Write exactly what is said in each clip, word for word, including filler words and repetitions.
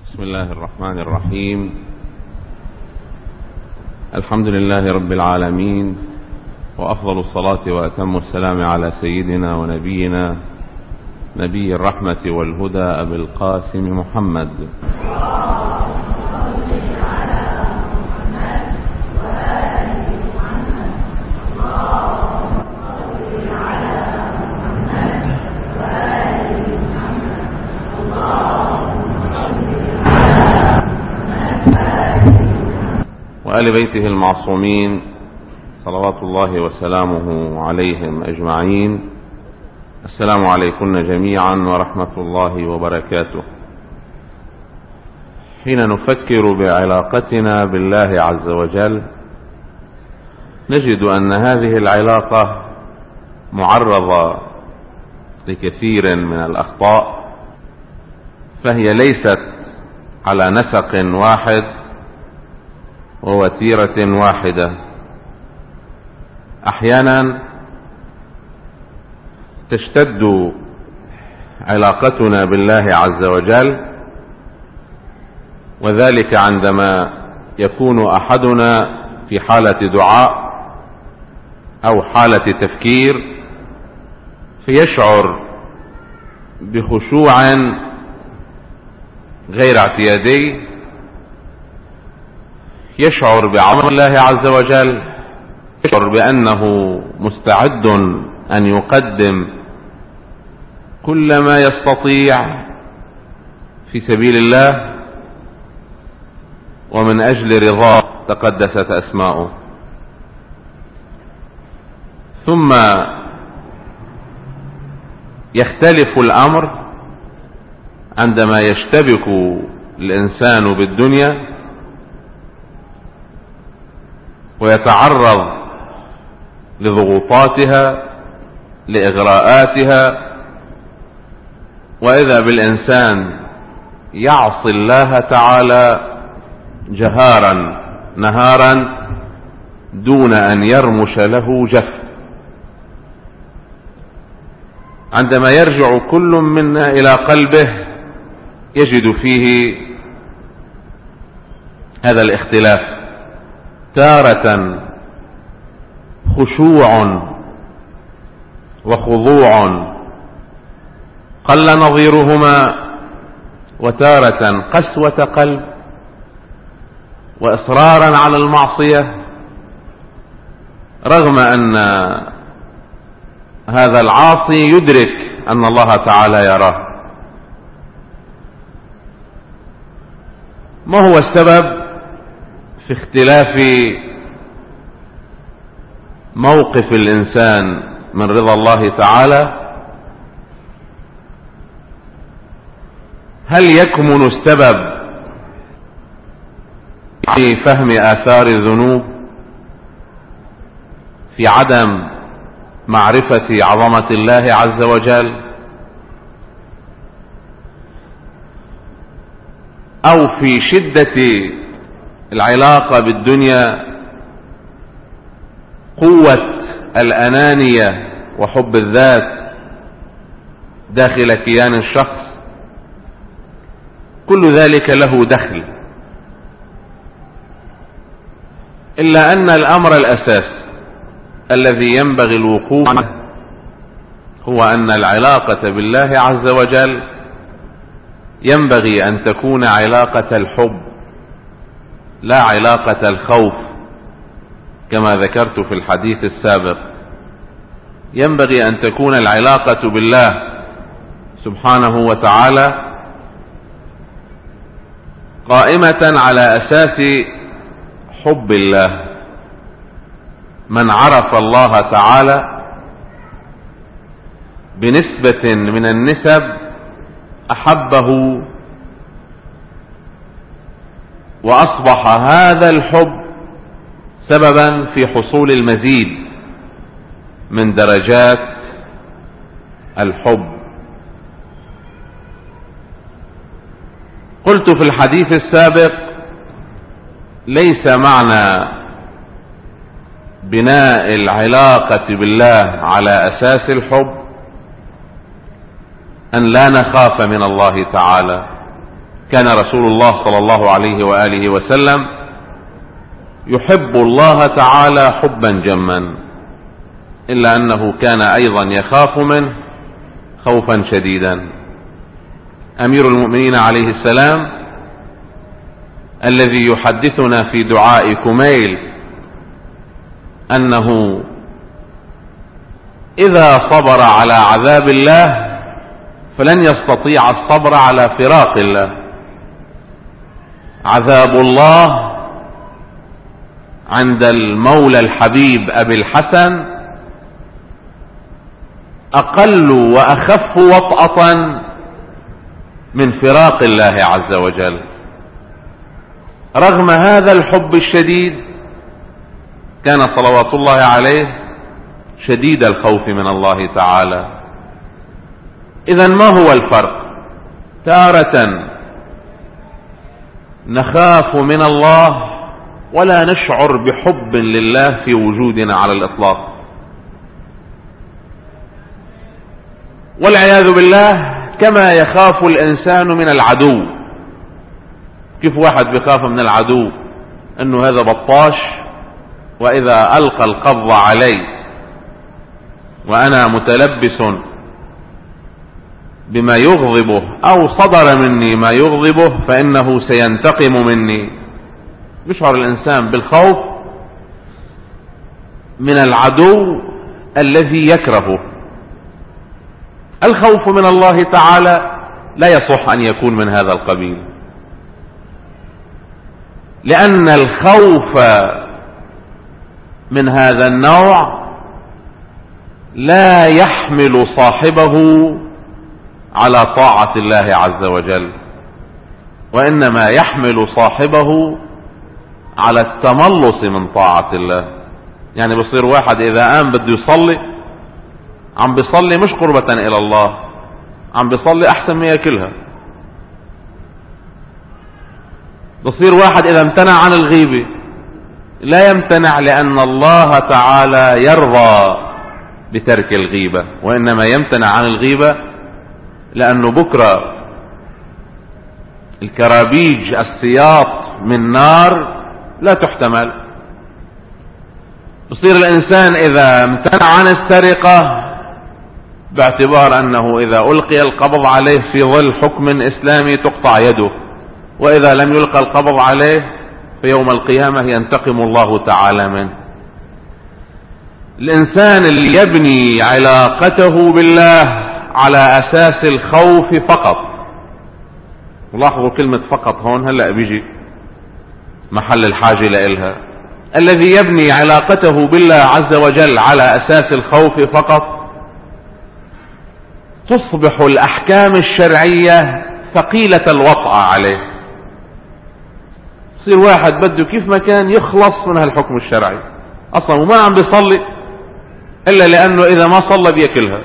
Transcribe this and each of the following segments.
بسم الله الرحمن الرحيم. الحمد لله رب العالمين، وأفضل الصلاة وأتم السلام على سيدنا ونبينا نبي الرحمة والهدى أبي القاسم محمد. وآل بيته المعصومين صلوات الله وسلامه عليهم أجمعين. السلام عليكم جميعا ورحمة الله وبركاته. حين نفكر بعلاقتنا بالله عز وجل نجد أن هذه العلاقة معرضة لكثير من الأخطاء، فهي ليست على نسق واحد ووتيرة واحدة. أحيانا تشتد علاقتنا بالله عز وجل، وذلك عندما يكون أحدنا في حالة دعاء أو حالة تفكير فيشعر بخشوع غير اعتيادي، يشعر بعظمة الله عز وجل، يشعر بأنه مستعد أن يقدم كل ما يستطيع في سبيل الله ومن أجل رضاه تقدست أسماؤه. ثم يختلف الأمر عندما يشتبك الإنسان بالدنيا ويتعرض لضغوطاتها لإغراءاتها، وإذا بالإنسان يعصي الله تعالى جهارا نهارا دون أن يرمش له جف. عندما يرجع كل منا إلى قلبه يجد فيه هذا الاختلاف، تارة خشوع وخضوع قل نظيرهما، وتارة قسوة قلب وإصرارا على المعصية، رغم أن هذا العاصي يدرك أن الله تعالى يراه. ما هو السبب في اختلاف موقف الإنسان من رضا الله تعالى؟ هل يكمن السبب في فهم آثار الذنوب، في عدم معرفة عظمة الله عز وجل، أو في شدة العلاقة بالدنيا، قوة الأنانية وحب الذات داخل كيان الشخص؟ كل ذلك له دخل، إلا أن الأمر الأساس الذي ينبغي الوقوف عنه هو أن العلاقة بالله عز وجل ينبغي أن تكون علاقة الحب لا علاقة الخوف، كما ذكرت في الحديث السابق. ينبغي أن تكون العلاقة بالله سبحانه وتعالى قائمة على أساس حب الله. من عرف الله تعالى بنسبة من النسب أحبه، وأصبح هذا الحب سببا في حصول المزيد من درجات الحب. قلت في الحديث السابق: ليس معنى بناء العلاقة بالله على أساس الحب أن لا نخاف من الله تعالى، كان رسول الله صلى الله عليه وآله وسلم يحب الله تعالى حبا جما، إلا أنه كان أيضا يخاف منه خوفا شديدا. أمير المؤمنين عليه السلام الذي يحدثنا في دعاء كميل أنه إذا صبر على عذاب الله فلن يستطيع الصبر على فراق الله. عذاب الله عند المولى الحبيب أبي الحسن أقل وأخف وطأة من فراق الله عز وجل. رغم هذا الحب الشديد كان صلوات الله عليه شديد الخوف من الله تعالى. إذن ما هو الفرق؟ تارة نخاف من الله ولا نشعر بحب لله في وجودنا على الإطلاق، والعياذ بالله كما يخاف الإنسان من العدو. كيف واحد بيخاف من العدو؟ أنه هذا بطاش، وإذا ألقى القبض علي وأنا متلبس بما يغضبه أو صدر مني ما يغضبه فإنه سينتقم مني. يشعر الإنسان بالخوف من العدو الذي يكرهه. الخوف من الله تعالى لا يصح أن يكون من هذا القبيل، لأن الخوف من هذا النوع لا يحمل صاحبه على طاعة الله عز وجل، وإنما يحمل صاحبه على التملص من طاعة الله. يعني بصير واحد إذا قام بده يصلي عم بيصلي مش قربة إلى الله، عم بيصلي أحسن ما ياكلها. بصير واحد إذا امتنع عن الغيبة لا يمتنع لأن الله تعالى يرضى بترك الغيبة، وإنما يمتنع عن الغيبة لأنه بكرة الكرابيج السياط من نار لا تحتمل. بصير الإنسان إذا امتنع عن السرقة باعتبار أنه إذا ألقي القبض عليه في ظل حكم إسلامي تقطع يده، وإذا لم يلقى القبض عليه في يوم القيامة ينتقم الله تعالى منه. الإنسان اللي يبني علاقته بالله على أساس الخوف فقط، ولاحظوا كلمة فقط هون هلأ بيجي محل الحاجة لإلها. الذي يبني علاقته بالله عز وجل على أساس الخوف فقط تصبح الأحكام الشرعية ثقيلة الوطأة عليه. يصير واحد بده كيف ما كان يخلص من هالحكم الشرعي أصلا، وما عم بيصلي إلا لأنه إذا ما صلى بيأكلها،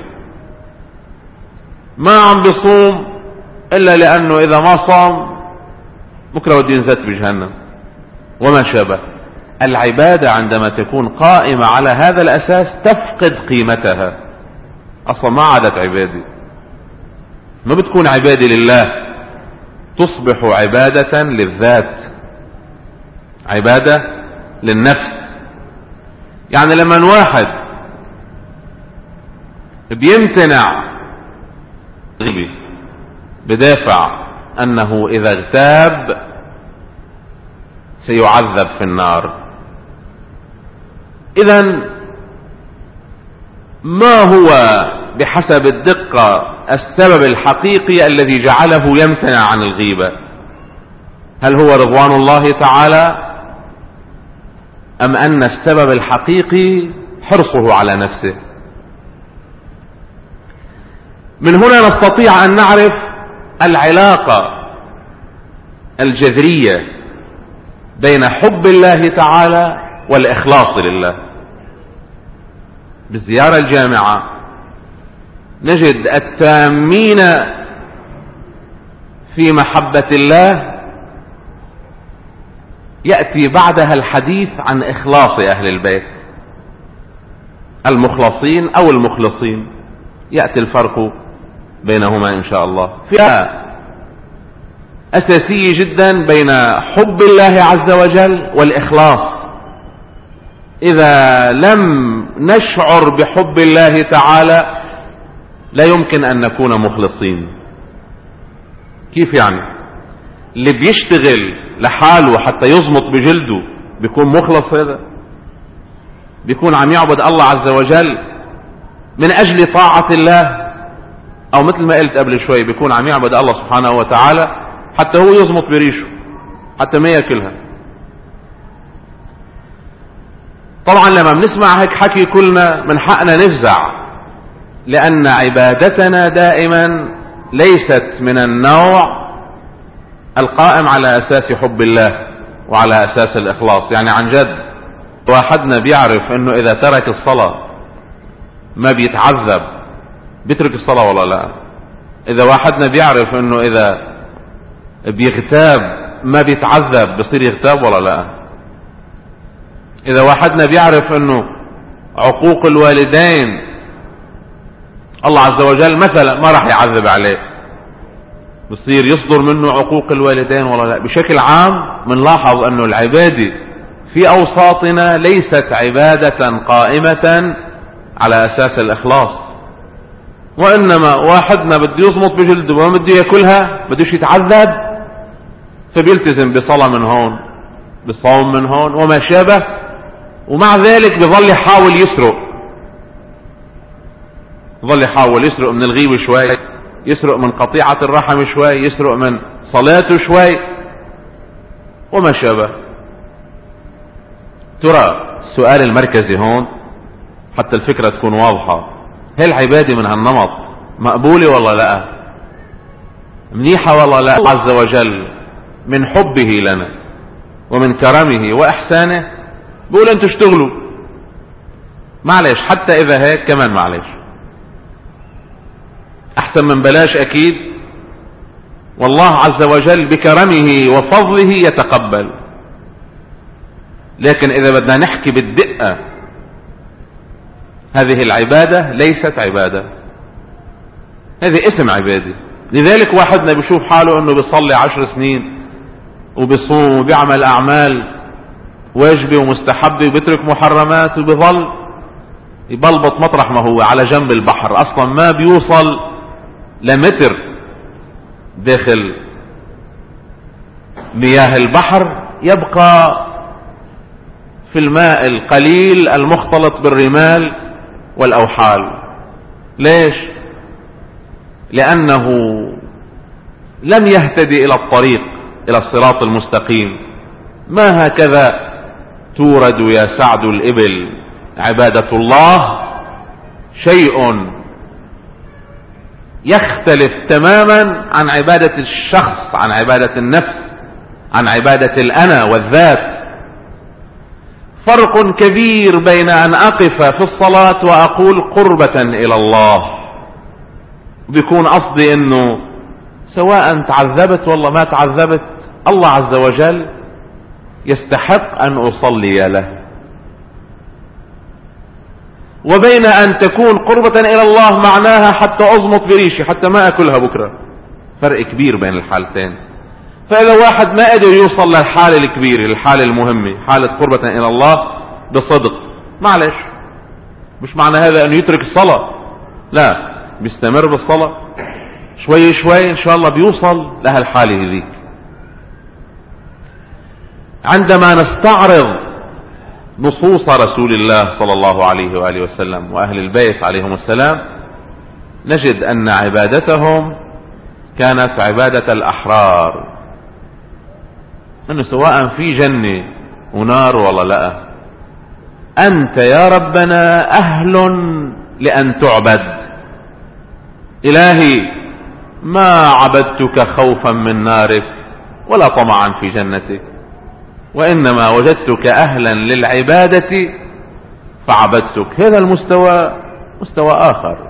ما عم بيصوم إلا لأنه إذا ما صام بكرة ودي ينزت بجهنم وما شابه. العبادة عندما تكون قائمة على هذا الأساس تفقد قيمتها، أصلا ما عادت عبادة، ما بتكون عبادة لله، تصبح عبادة للذات، عبادة للنفس. يعني لما واحد بيمتنع بدافع أنه إذا اغتاب سيعذب في النار، إذن ما هو بحسب الدقة السبب الحقيقي الذي جعله يمتنع عن الغيبة؟ هل هو رضوان الله تعالى، أم أن السبب الحقيقي حرصه على نفسه؟ من هنا نستطيع أن نعرف العلاقة الجذرية بين حب الله تعالى والإخلاص لله. بالزيارة الجامعة نجد التامين في محبة الله يأتي بعدها الحديث عن إخلاص أهل البيت، المخلصين أو المخلصين، يأتي الفرق بينهما إن شاء الله. في أساسي جدا بين حب الله عز وجل والإخلاص. إذا لم نشعر بحب الله تعالى لا يمكن أن نكون مخلصين. كيف يعني؟ اللي بيشتغل لحاله حتى يزمط بجلده بيكون مخلص؟ هذا بيكون عم يعبد الله عز وجل من أجل طاعة الله، أو مثل ما قلت قبل شوي بيكون عم يعبد الله سبحانه وتعالى حتى هو يزمط بريشه حتى ما يأكلها. طبعا لما بنسمع هيك حكي كلنا من حقنا نفزع، لأن عبادتنا دائما ليست من النوع القائم على أساس حب الله وعلى أساس الإخلاص. يعني عن جد واحدنا بيعرف انه اذا ترك الصلاة ما بيتعذب بيترك الصلاة ولا لا؟ اذا واحدنا بيعرف انه اذا بيغتاب ما بيتعذب بصير يغتاب ولا لا؟ اذا واحدنا بيعرف انه عقوق الوالدين الله عز وجل مثلا ما راح يعذب عليه بصير يصدر منه عقوق الوالدين ولا لا؟ بشكل عام بنلاحظ انه العبادة في أوساطنا ليست عبادة قائمة على أساس الإخلاص، وإنما واحدنا بده يصمت بجلده وما بده يأكلها بدوش يتعذب فبيلتزم بصلاة من هون بصوم من هون وما شابه، ومع ذلك بظل يحاول يسرق بظل يحاول يسرق من الغيبة شوي، يسرق من قطيعة الرحم شوي، يسرق من صلاته شوي وما شابه. ترى السؤال المركزي هون حتى الفكرة تكون واضحة، هل العبادة من هالنمط مقبولة ولا لا؟ منيحة ولا لا؟ الله عز وجل من حبه لنا ومن كرمه وإحسانه بقول انتوا اشتغلوا، معلش حتى إذا هيك كمان معلش أحسن من بلاش أكيد، والله عز وجل بكرمه وفضله يتقبل. لكن إذا بدنا نحكي بالدقة هذه العبادة ليست عبادة، هذه اسم عبادة. لذلك واحدنا بيشوف حاله انه بيصلي عشر سنين وبيصوم وبيعمل اعمال واجبة ومستحبة وبيترك محرمات وبيظل يبلبط مطرح ما هو على جنب البحر، اصلا ما بيوصل لمتر داخل مياه البحر، يبقى في الماء القليل المختلط بالرمال والأوحال. ليش؟ لأنه لم يهتدي إلى الطريق إلى الصراط المستقيم. ما هكذا تورد يا سعد الإبل عبادة الله، شيء يختلف تماما عن عبادة الشخص، عن عبادة النفس، عن عبادة الأنا والذات. فرق كبير بين أن أقف في الصلاة وأقول قربة إلى الله بيكون قصدي أنه سواء تعذبت والله ما تعذبت الله عز وجل يستحق أن أصلي له، وبين أن تكون قربة إلى الله معناها حتى أضمط بريشي حتى ما أكلها بكرة. فرق كبير بين الحالتين. فإذا واحد ما قدر يوصل للحالة الكبيرة الحالة المهمة حالة قربة إلى الله بصدق، معلش مش معنى هذا أنه يترك الصلاة، لا، بيستمر بالصلاة شوي شوي إن شاء الله بيوصل لها الحالة هذيك. عندما نستعرض نصوص رسول الله صلى الله عليه وآله وسلم وأهل البيت عليهم السلام نجد أن عبادتهم كانت عبادة الأحرار، أنه سواء في جنة ونار ولا لا، أنت يا ربنا أهل لأن تعبد. إلهي ما عبدتك خوفا من نارك ولا طمعا في جنتك، وإنما وجدتك أهلا للعبادة فعبدتك. هذا المستوى مستوى آخر.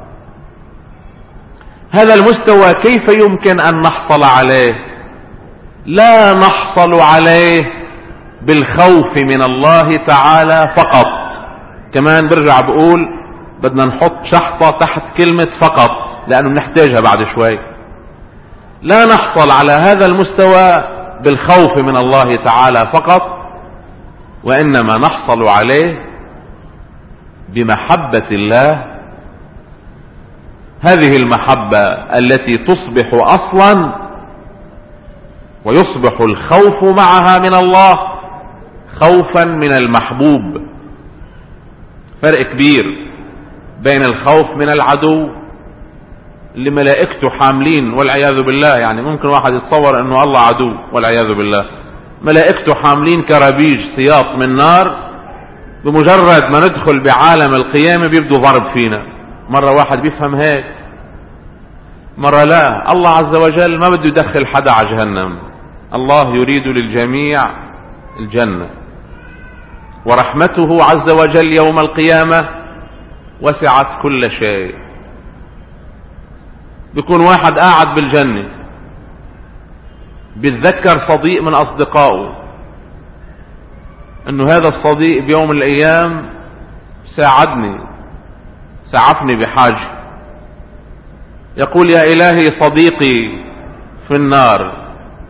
هذا المستوى كيف يمكن أن نحصل عليه؟ لا نحصل عليه بالخوف من الله تعالى فقط. كمان برجع بقول بدنا نحط شحطة تحت كلمة فقط لأنه بنحتاجها بعد شوي. لا نحصل على هذا المستوى بالخوف من الله تعالى فقط، وإنما نحصل عليه بمحبة الله، هذه المحبة التي تصبح أصلا ويصبح الخوف معها من الله خوفا من المحبوب. فرق كبير بين الخوف من العدو اللي ملائكته حاملين والعياذ بالله، يعني ممكن واحد يتصور انه الله عدو والعياذ بالله، ملائكته حاملين كرابيج سياط من نار، بمجرد ما ندخل بعالم القيامة بيبدو ضرب فينا. مرة واحد بيفهم هيك، مرة لا. الله عز وجل ما بده يدخل حدا على جهنم، الله يريد للجميع الجنة، ورحمته عز وجل يوم القيامة وسعت كل شيء. بيكون واحد قاعد بالجنة بيتذكر صديق من أصدقائه انه هذا الصديق بيوم من الايام ساعدني سعفني بحاجة، يقول يا الهي صديقي في النار،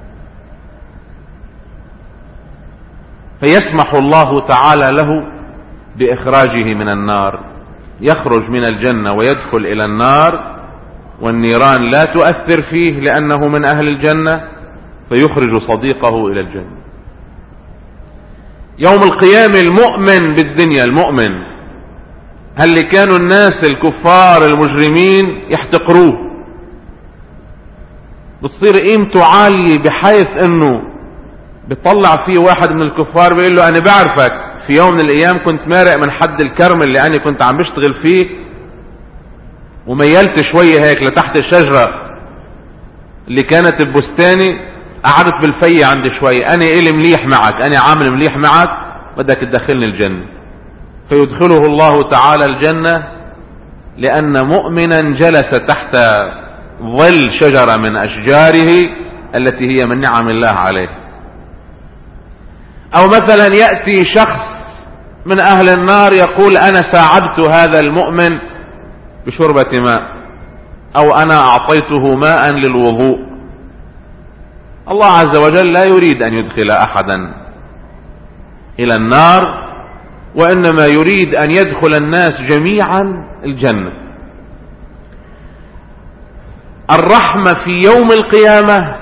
فيسمح الله تعالى له باخراجه من النار، يخرج من الجنة ويدخل الى النار والنيران لا تؤثر فيه لانه من اهل الجنة، فيخرج صديقه الى الجنة. يوم القيامة المؤمن بالدنيا، المؤمن هل اللي كانوا الناس الكفار المجرمين يحتقروه، بتصير قيمته عالية بحيث انه بيطلع فيه واحد من الكفار بيقول له انا بعرفك في يوم من الايام كنت مارق من حد الكرم اللي انا كنت عم بشتغل فيه وميلت شوية هيك لتحت الشجرة اللي كانت ببستاني، قعدت بالفي عندي شوي، انا إلي مليح معك، انا عامل مليح معك، بدك تدخلني الجنة. فيدخله الله تعالى الجنة لأن مؤمنا جلس تحت ظل شجرة من أشجاره التي هي من نعم الله عليه. أو مثلا يأتي شخص من أهل النار يقول أنا ساعدت هذا المؤمن بشربة ماء، أو أنا أعطيته ماء للوضوء. الله عز وجل لا يريد أن يدخل أحدا إلى النار، وإنما يريد أن يدخل الناس جميعا الجنة. الرحمة في يوم القيامة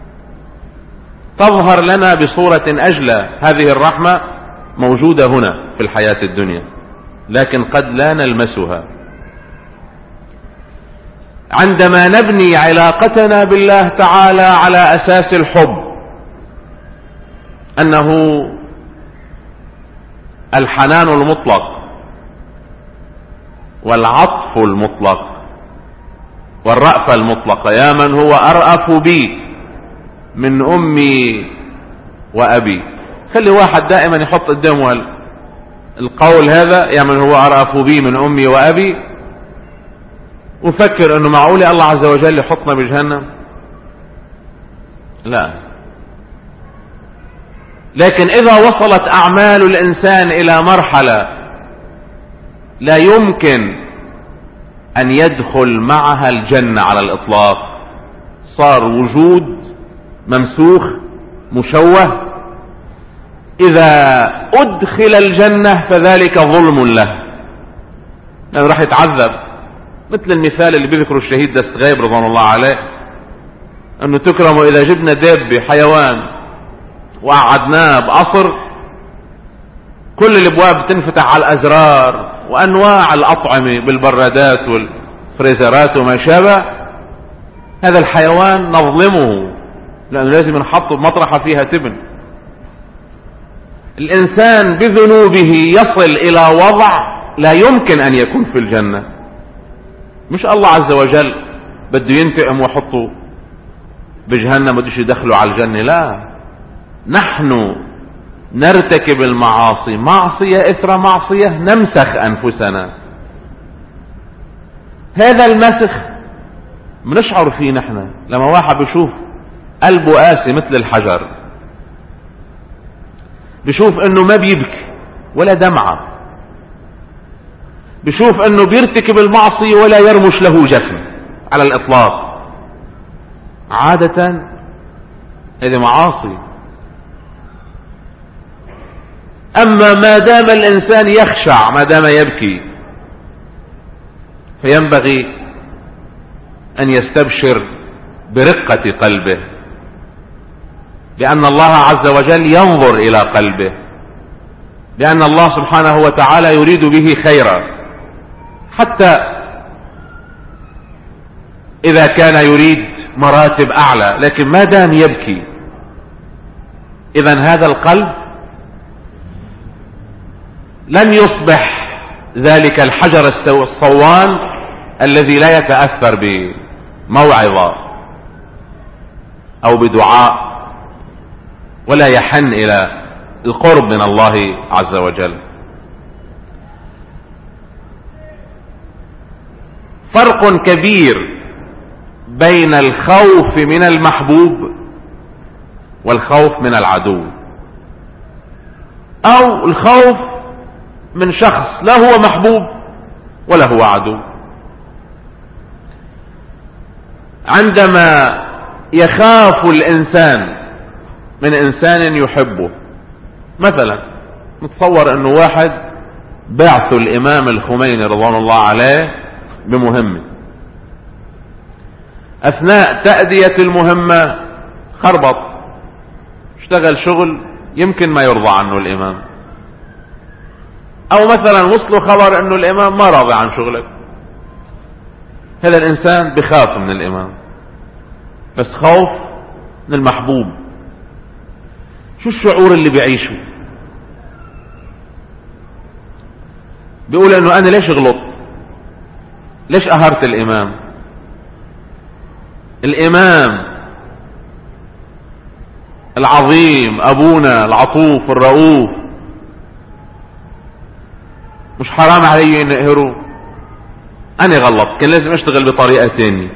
تظهر لنا بصورة أجلى، هذه الرحمة موجودة هنا في الحياة الدنيا لكن قد لا نلمسها. عندما نبني علاقتنا بالله تعالى على أساس الحب، أنه الحنان المطلق والعطف المطلق والرأفة المطلقة، يا من هو أرأف بي من أمي وأبي. خلي واحد دائما يحط قدامه القول هذا، يا من هو أرأف بي من أمي وأبي، وفكر أنه معقولة الله عز وجل يحطنا بجهنم؟ لا. لكن إذا وصلت أعمال الإنسان إلى مرحلة لا يمكن أن يدخل معها الجنة على الإطلاق، صار وجود ممسوخ مشوه، إذا أدخل الجنة فذلك ظلم له، لأنه راح يتعذب. مثل المثال اللي بيذكره الشهيد دستغيب رضوان الله عليه، أنه تكرمه إذا جبنا دابة حيوان وقعدناه بقصر، كل الابواب تنفتح على الازرار وانواع الاطعمه بالبرادات والفريزرات وما شابه، هذا الحيوان نظلمه لانه لازم نحطه بمطرحه فيها تبن. الانسان بذنوبه يصل الى وضع لا يمكن ان يكون في الجنه، مش الله عز وجل بده ينتقم ويحطه بجهنم بدوش يدخله على الجنه، لا، نحن نرتكب المعاصي معصية إثر معصية نمسخ أنفسنا. هذا المسخ بنشعر فيه نحن لما واحد بيشوف قلبه قاسي مثل الحجر، بيشوف انه ما بيبكي ولا دمعة، بيشوف انه بيرتكب المعصية ولا يرمش له جفن على الإطلاق، عادة هذه معاصي. أما ما دام الإنسان يخشع، ما دام يبكي، فينبغي أن يستبشر برقة قلبه، لأن الله عز وجل ينظر إلى قلبه، لأن الله سبحانه وتعالى يريد به خيرا، حتى إذا كان يريد مراتب أعلى. لكن ما دام يبكي، إذن هذا القلب لن يصبح ذلك الحجر الصوان الذي لا يتأثر بموعظة أو بدعاء، ولا يحن إلى القرب من الله عز وجل. فرق كبير بين الخوف من المحبوب والخوف من العدو، أو الخوف من شخص لا هو محبوب ولا هو عدو. عندما يخاف الإنسان من إنسان يحبه، مثلا نتصور أنه واحد بعث الإمام الخميني رضوان الله عليه بمهمة، أثناء تأدية المهمة خربط، اشتغل شغل يمكن ما يرضى عنه الإمام، أو مثلا وصلوا خبر أنه الإمام ما راضي عن شغلك. هذا الإنسان بخاف من الإمام، بس خوف من المحبوب. شو الشعور اللي بيعيشه؟ بيقول أنه أنا ليش غلط، ليش أهرت الإمام؟ الإمام العظيم، أبونا العطوف الرؤوف، مش حرام علي أن أهره؟ أنا غلط، كان لازم أشتغل بطريقة تانية.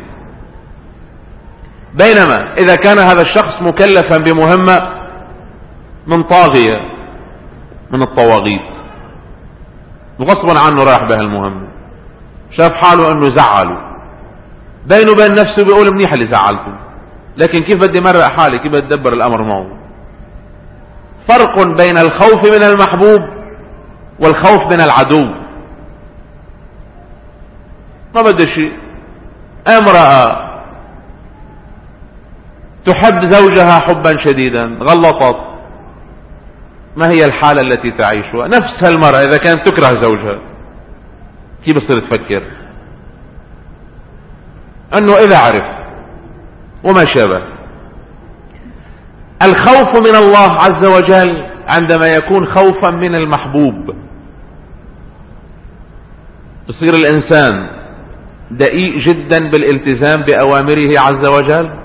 بينما إذا كان هذا الشخص مكلفا بمهمة من طاغية من الطواغيت، وغصبا عنه راح بها المهمة، شاف حاله أنه زعله، بينه وبين نفسه بيقول منيح اللي زعلته، لكن كيف بدي مرق حالي، كيف بدي أدبر الأمر معه. فرق بين الخوف من المحبوب والخوف من العدو. ما بدي شيء، امرأة تحب زوجها حبا شديدا، غلطت، ما هي الحالة التي تعيشها؟ نفس هالمرأة إذا كانت تكره زوجها، كيف بصير تفكر؟ أنه إذا عرف وما شابه. الخوف من الله عز وجل عندما يكون خوفا من المحبوب، يصير الإنسان دقيق جدا بالالتزام بأوامره عز وجل،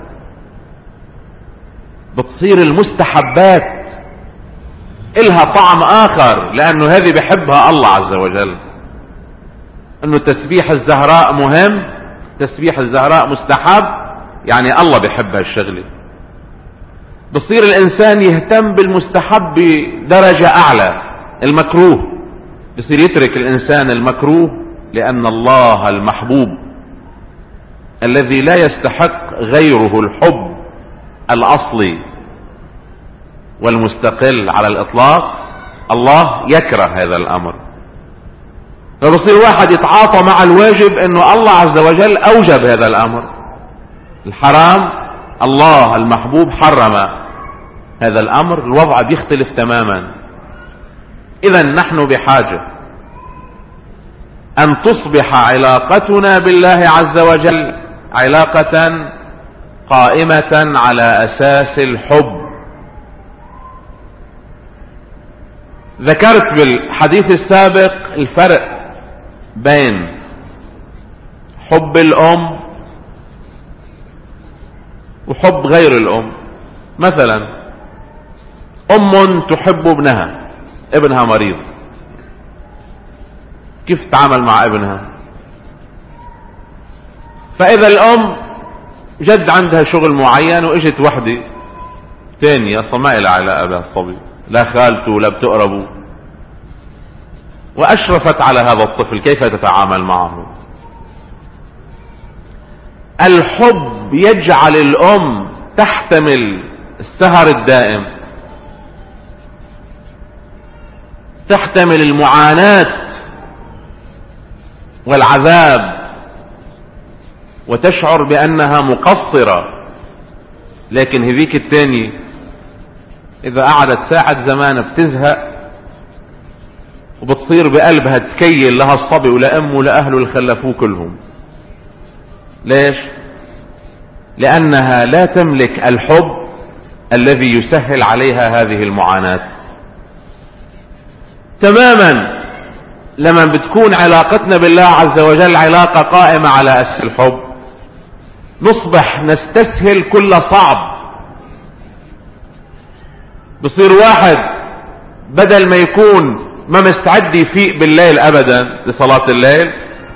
بتصير المستحبات إلها طعم آخر، لأنه هذه بحبها الله عز وجل. أنه تسبيح الزهراء مهم، تسبيح الزهراء مستحب، يعني الله بحب هالشغلة. بصير الإنسان يهتم بالمستحب بدرجة أعلى. المكروه بصير يترك الإنسان المكروه، لأن الله المحبوب الذي لا يستحق غيره الحب الأصلي والمستقل على الإطلاق، الله يكره هذا الأمر. فبصير واحد يتعاطى مع الواجب أنه الله عز وجل أوجب هذا الأمر. الحرام الله المحبوب حرم هذا الأمر، الوضع بيختلف تماما. إذن نحن بحاجة أن تصبح علاقتنا بالله عز وجل علاقة قائمة على أساس الحب. ذكرت بالحديث السابق الفرق بين حب الأم وحب غير الأم. مثلا أم تحب ابنها، ابنها مريض، كيف تتعامل مع ابنها؟ فإذا الأم جد عندها شغل معين وإجت وحدة ثانية أصلا ما إلها علاقة بها الصبي، لا خالته ولا بتقربه، وأشرفت على هذا الطفل، كيف تتعامل معه؟ الحب الحب يجعل الأم تحتمل السهر الدائم، تحتمل المعاناة والعذاب، وتشعر بأنها مقصرة. لكن هذيك التانية إذا قعدت ساعة زمان بتزهق وبتصير بقلبها تكيل لها الصبي ولأمه ولأهله اللي خلفوه كلهم. ليش؟ لأنها لا تملك الحب الذي يسهل عليها هذه المعاناة. تماما لما بتكون علاقتنا بالله عز وجل علاقة قائمة على أساس الحب، نصبح نستسهل كل صعب. بصير واحد بدل ما يكون ما مستعد يفيق بالليل أبدا لصلاة الليل،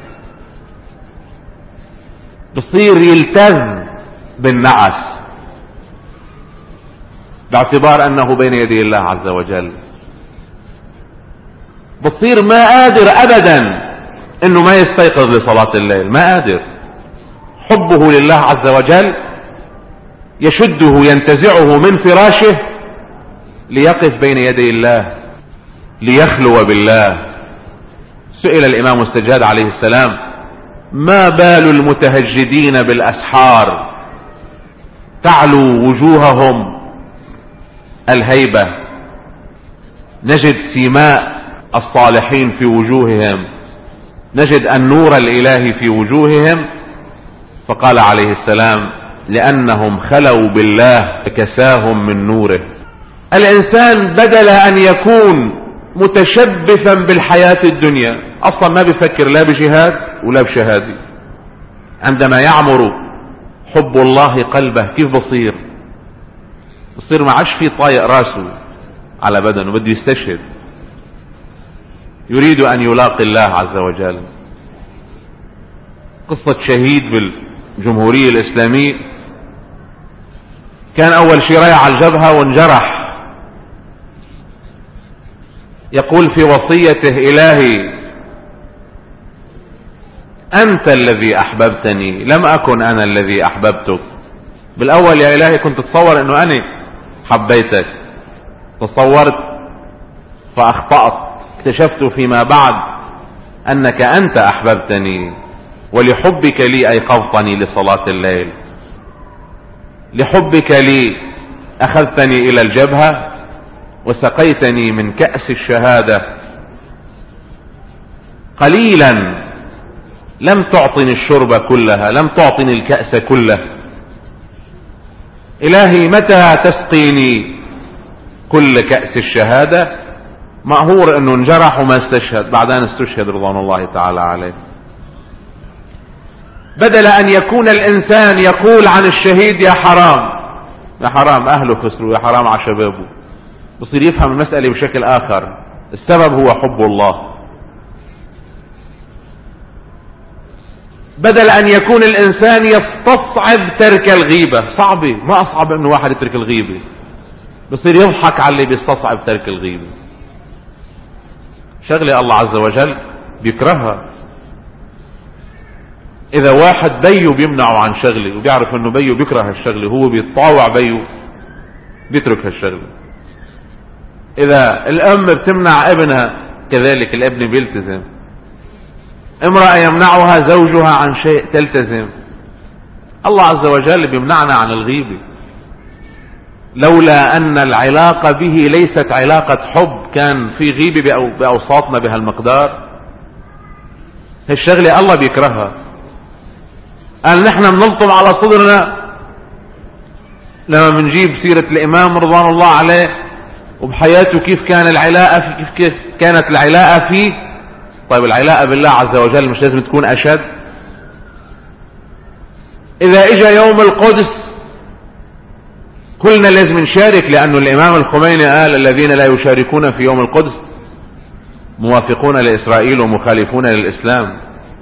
بصير يلتذ بالنعس باعتبار أنه بين يدي الله عز وجل. بصير ما قادر أبدا أنه ما يستيقظ لصلاة الليل، ما قادر. حبه لله عز وجل يشده ينتزعه من فراشه ليقف بين يدي الله ليخلو بالله. سئل الإمام السجاد عليه السلام: ما بال المتهجدين بالأسحار تعلو وجوههم الهيبة؟ نجد سيماء الصالحين في وجوههم، نجد النور الإلهي في وجوههم. فقال عليه السلام: لأنهم خلوا بالله فكساهم من نوره. الإنسان بدل أن يكون متشبثا بالحياة الدنيا، أصلا ما بيفكر لا بجهاد ولا بشهادة. عندما يعمر حب الله قلبه كيف بصير؟ بصير ما عادش في طايق راسه على بدنه، بده يستشهد، يريد أن يلاقي الله عز وجل. قصة شهيد بالجمهورية الإسلامية كان أول شيء رايح على الجبهة وانجرح، يقول في وصيته: إلهي أنت الذي أحببتني، لم أكن أنا الذي أحببتك. بالأول يا إلهي كنت تصور أنه أنا حبيتك، تصورت فأخطأت، اكتشفت فيما بعد أنك أنت أحببتني، ولحبك لي أيقظتني لصلاة الليل، لحبك لي أخذتني إلى الجبهة وسقيتني من كأس الشهادة. قليلا لم تعطني الشرب كلها، لم تعطني الكأس كله. إلهي متى تسقيني كل كأس الشهادة؟ مأهور أنه انجرح وما استشهد، بعدين استشهد رضوان الله تعالى عليه. بدل أن يكون الإنسان يقول عن الشهيد: يا حرام يا حرام أهله خسروا، يا حرام على شبابه، بصير يفهم المسألة بشكل آخر. السبب هو حب الله. بدل أن يكون الإنسان يستصعب ترك الغيبة، صعبة، ما أصعب أنه واحد يترك الغيبة، بصير يضحك على اللي بيستصعب ترك الغيبة. شغلة الله عز وجل بيكرهها. إذا واحد بيه بيمنعه عن شغله وبيعرف أنه بيه بيكره هالشغله، هو بيتطاوع بيه بيترك هالشغله. إذا الأم بتمنع ابنها كذلك الابن بيلتزم. امرأة يمنعها زوجها عن شيء تلتزم. الله عز وجل بيمنعنا عن الغيبة. لولا أن العلاقة به ليست علاقة حب كان في غيبة بأوساطنا بهالمقدار. هالشغلة الله بيكرهها. قال نحن بنلطم على صدرنا لما بنجيب سيرة الإمام رضوان الله عليه وبحياته كيف كان العلاقة فيه، كيف كانت العلاقة فيه. طيب العلاقة بالله عز وجل مش لازم تكون أشد؟ إذا إجا يوم القدس كلنا لازم نشارك، لأنه الإمام الخميني قال: الذين لا يشاركون في يوم القدس موافقون لإسرائيل ومخالفون للإسلام.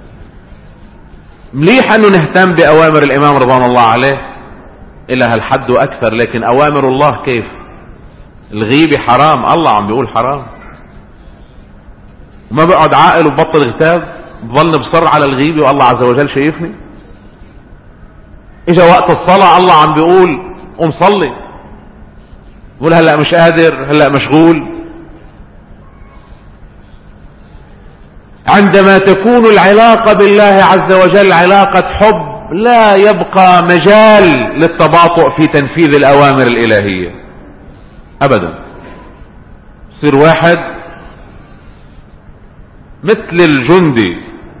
مليح أنه نهتم بأوامر الإمام رضوان الله عليه إلى هالحد وأكثر، لكن أوامر الله كيف؟ الغيبة حرام، الله عم بيقول حرام. وما بقعد عاقل وبطل اغتاب، بظل بصر على الغيبة والله عز وجل شايفني. اجا وقت الصلاة الله عم بيقول قم صلي، بقول هلأ مش قادر، هلأ مشغول. عندما تكون العلاقة بالله عز وجل علاقة حب لا يبقى مجال للتباطؤ في تنفيذ الأوامر الإلهية أبدا. يصير واحد مثل الجندي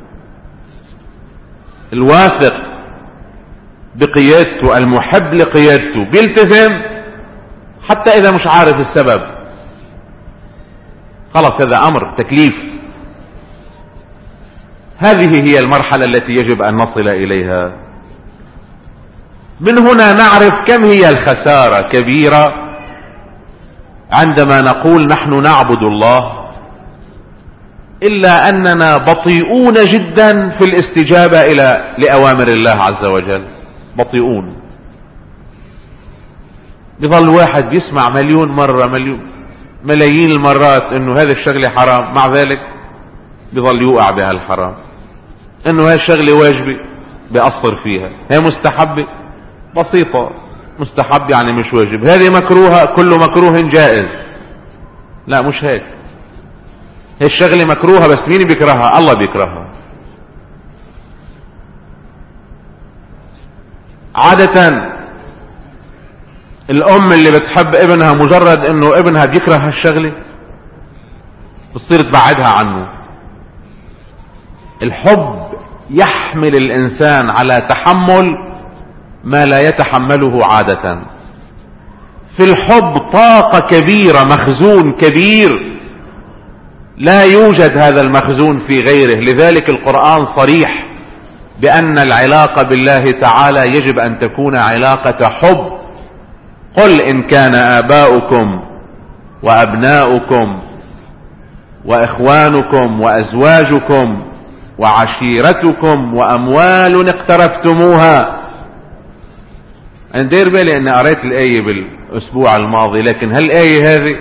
الواثق بقيادته المحب لقيادته، بيلتزم حتى إذا مش عارف السبب، خلاص هذا أمر تكليف. هذه هي المرحلة التي يجب أن نصل إليها. من هنا نعرف كم هي الخسارة كبيرة عندما نقول نحن نعبد الله، إلا أننا بطيئون جدا في الاستجابة إلى لأوامر الله عز وجل، بطيئون. بظل واحد يسمع مليون مرة، مليون ملايين المرات انه هذا الشغلة حرام، مع ذلك بظل يوقع بها الحرام. انه هاي الشغلة واجبة بيقصر فيها، هي مستحبة بسيطة، مستحب يعني مش واجب. هذه مكروهة، كل مكروه جائز، لا مش هيك. هي الشغلة مكروهة بس مين بيكرهها؟ الله بيكرهها. عادة الام اللي بتحب ابنها مجرد انه ابنها بيكره هالشغلة بتصير تبعدها عنه. الحب يحمل الانسان على تحمل ما لا يتحمله عادة. في الحب طاقة كبيرة، مخزون كبير لا يوجد هذا المخزون في غيره. لذلك القرآن صريح بأن العلاقة بالله تعالى يجب أن تكون علاقة حب. قل إن كان آباؤكم وأبناؤكم وإخوانكم وأزواجكم وعشيرتكم وأموال اقترفتموها. أنا دير بالي أني قريت الآية بالأسبوع الماضي، لكن هالآية هذه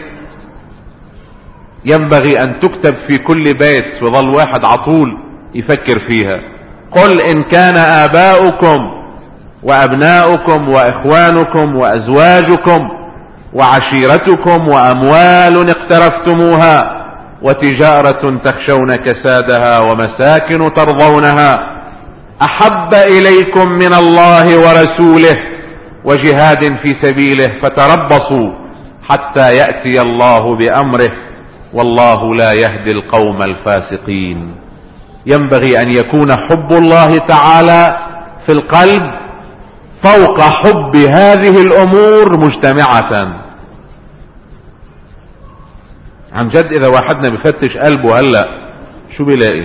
ينبغي أن تكتب في كل بيت وظل واحد عطول يفكر فيها. قل إن كان آباؤكم وأبناؤكم وإخوانكم وأزواجكم وعشيرتكم وأموال اقترفتموها وتجارة تخشون كسادها ومساكن ترضونها أحب إليكم من الله ورسوله وجهاد في سبيله فتربصوا حتى يأتي الله بأمره والله لا يهدي القوم الفاسقين. ينبغي أن يكون حب الله تعالى في القلب فوق حب هذه الأمور مجتمعة. عن جد إذا واحدنا بفتش قلبه هلأ شو بيلاقي؟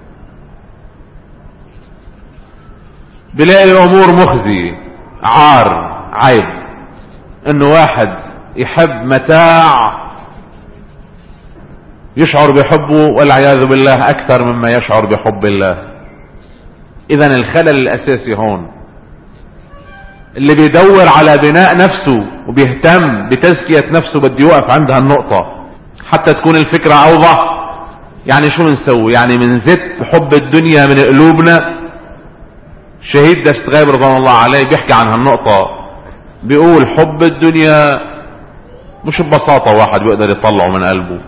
بيلاقي أمور مخزية، عار، عيب. إنه واحد يحب متاع يشعر بحبه والعياذ بالله أكثر مما يشعر بحب الله. إذن الخلل الأساسي هون. اللي بيدور على بناء نفسه وبيهتم بتزكية نفسه بده يوقف عند هالنقطة حتى تكون الفكرة أوضح. يعني شو بنسوي؟ يعني منزت حب الدنيا من قلوبنا. الشهيد دستغيب رضوان الله عليه بيحكي عن هالنقطة، بيقول حب الدنيا مش ببساطة واحد بيقدر يطلعه من قلبه،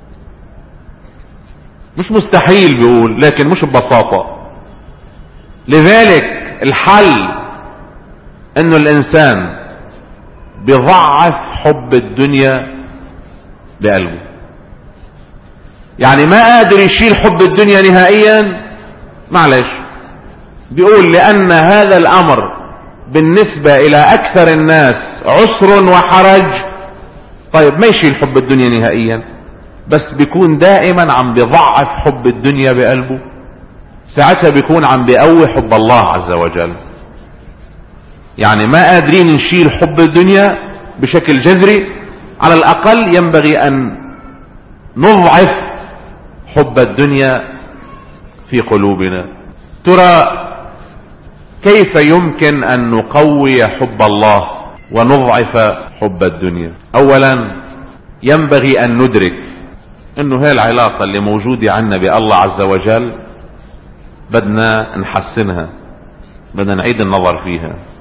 مش مستحيل بيقول، لكن مش ببساطة. لذلك الحل انه الانسان بيضعف حب الدنيا بقلبه. يعني ما قادر يشيل حب الدنيا نهائيا، معلش بيقول لان هذا الامر بالنسبة الى اكثر الناس عسر وحرج. طيب ما يشيل حب الدنيا نهائيا بس بيكون دائما عم بيضعف حب الدنيا بقلبه، ساعتها بيكون عم بيقوي حب الله عز وجل. يعني ما قادرين نشيل حب الدنيا بشكل جذري، على الأقل ينبغي أن نضعف حب الدنيا في قلوبنا. ترى كيف يمكن أن نقوي حب الله ونضعف حب الدنيا؟ أولا ينبغي أن ندرك أنه هي العلاقة اللي موجودة عنا بالله عز وجل بدنا نحسنها، بدنا نعيد النظر فيها.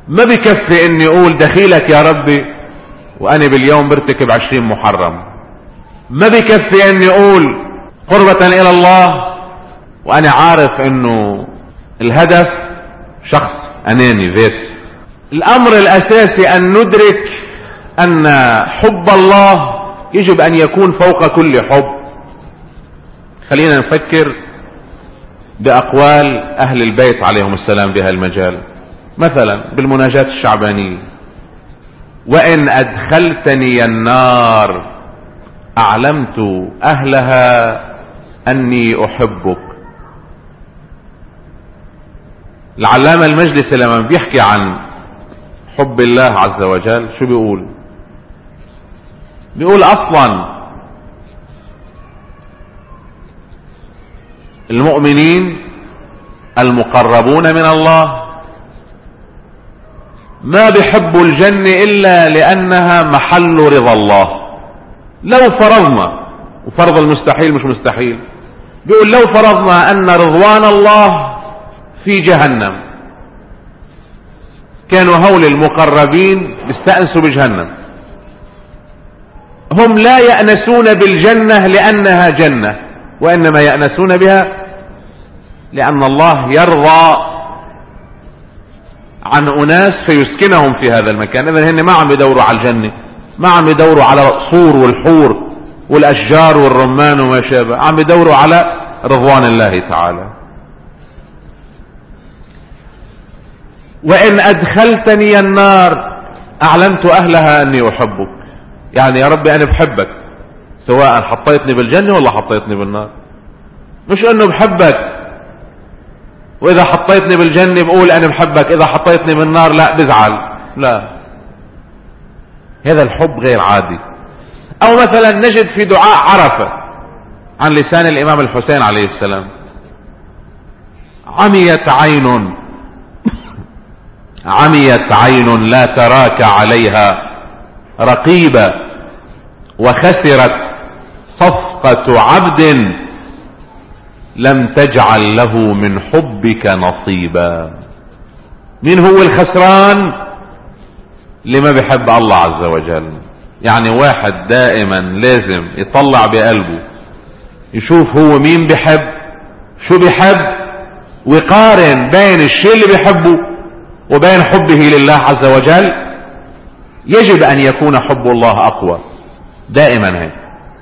ما بكفي اني اقول دخيلك يا ربي وانا باليوم برتكب عشرين محرم. ما بكفي اني اقول قربة الى الله وانا عارف انه الهدف شخص اناني ذاتي. الامر الاساسي ان ندرك ان حب الله يجب ان يكون فوق كل حب. خلينا نفكر باقوال اهل البيت عليهم السلام بها المجال، مثلا بالمناجاة الشعبانية: وان ادخلتني النار اعلمت اهلها اني احبك. العلامة المجلسي لما بيحكي عن حب الله عز وجل شو بيقول؟ بيقول اصلا المؤمنين المقربون من الله ما بيحبوا الجنة الا لانها محل رضا الله. لو فرضنا، وفرض المستحيل مش مستحيل، بيقول لو فرضنا ان رضوان الله في جهنم كانوا هول المقربين بيستأنسوا بجهنم. هم لا يأنسون بالجنة لأنها جنة، وإنما يأنسون بها لأن الله يرضى عن أناس فيسكنهم في هذا المكان. إذن هن ما عم يدوروا على الجنة، ما عم يدوروا على القصور والحور والأشجار والرمان وما شابه، عم يدوروا على رضوان الله تعالى. وإن أدخلتني النار أعلمت أهلها أني أحبك. يعني يا ربي أنا بحبك سواء حطيتني بالجنة ولا حطيتني بالنار. مش أنه بحبك وإذا حطيتني بالجنة بقول أنا بحبك، إذا حطيتني بالنار لا بزعل. لا، هذا الحب غير عادي. أو مثلا نجد في دعاء عرفة عن لسان الإمام الحسين عليه السلام: عميت عين عميت عين لا تراك عليها رقيبا، وخسرت صفقة عبد لم تجعل له من حبك نصيبا. مين هو الخسران؟ اللي ما بيحب الله عز وجل. يعني واحد دائما لازم يطلع بقلبه يشوف هو مين بيحب، شو بيحب، ويقارن بين الشيء اللي بيحبه وبين حبه لله عز وجل. يجب ان يكون حب الله اقوى دائما هيك.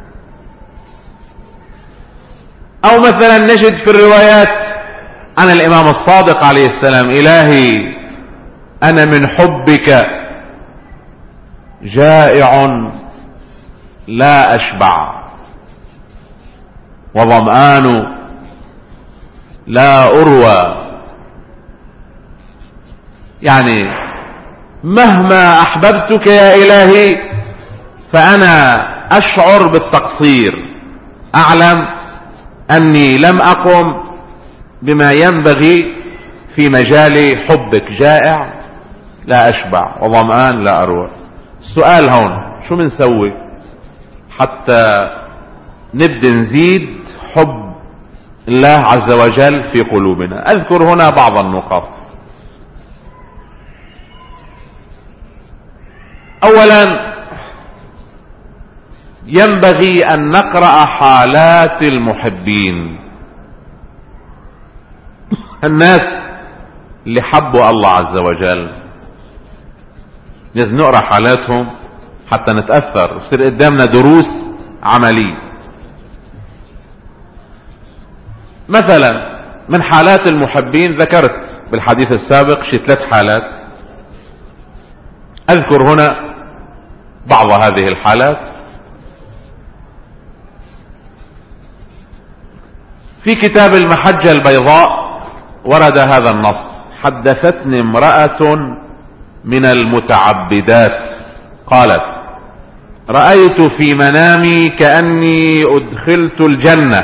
او مثلا نجد في الروايات عن الامام الصادق عليه السلام: الهي انا من حبك جائع لا اشبع، وظمآن لا اروى. يعني مهما احببتك يا الهي فانا اشعر بالتقصير، اعلم اني لم اقم بما ينبغي في مجال حبك. جائع لا اشبع وظمآن لا اروى. السؤال هون شو منسوي حتى نبدأ نزيد حب الله عز وجل في قلوبنا؟ اذكر هنا بعض النقاط. اولا ينبغي ان نقرأ حالات المحبين، الناس اللي حبوا الله عز وجل. لازم نقرأ حالاتهم حتى نتأثر ويصير قدامنا دروس عملية. مثلا من حالات المحبين ذكرت بالحديث السابق شي ثلاث حالات، اذكر هنا بعض هذه الحالات. في كتاب المحجة البيضاء ورد هذا النص: حدثتني امرأة من المتعبدات قالت: رأيت في منامي كأني أدخلت الجنة.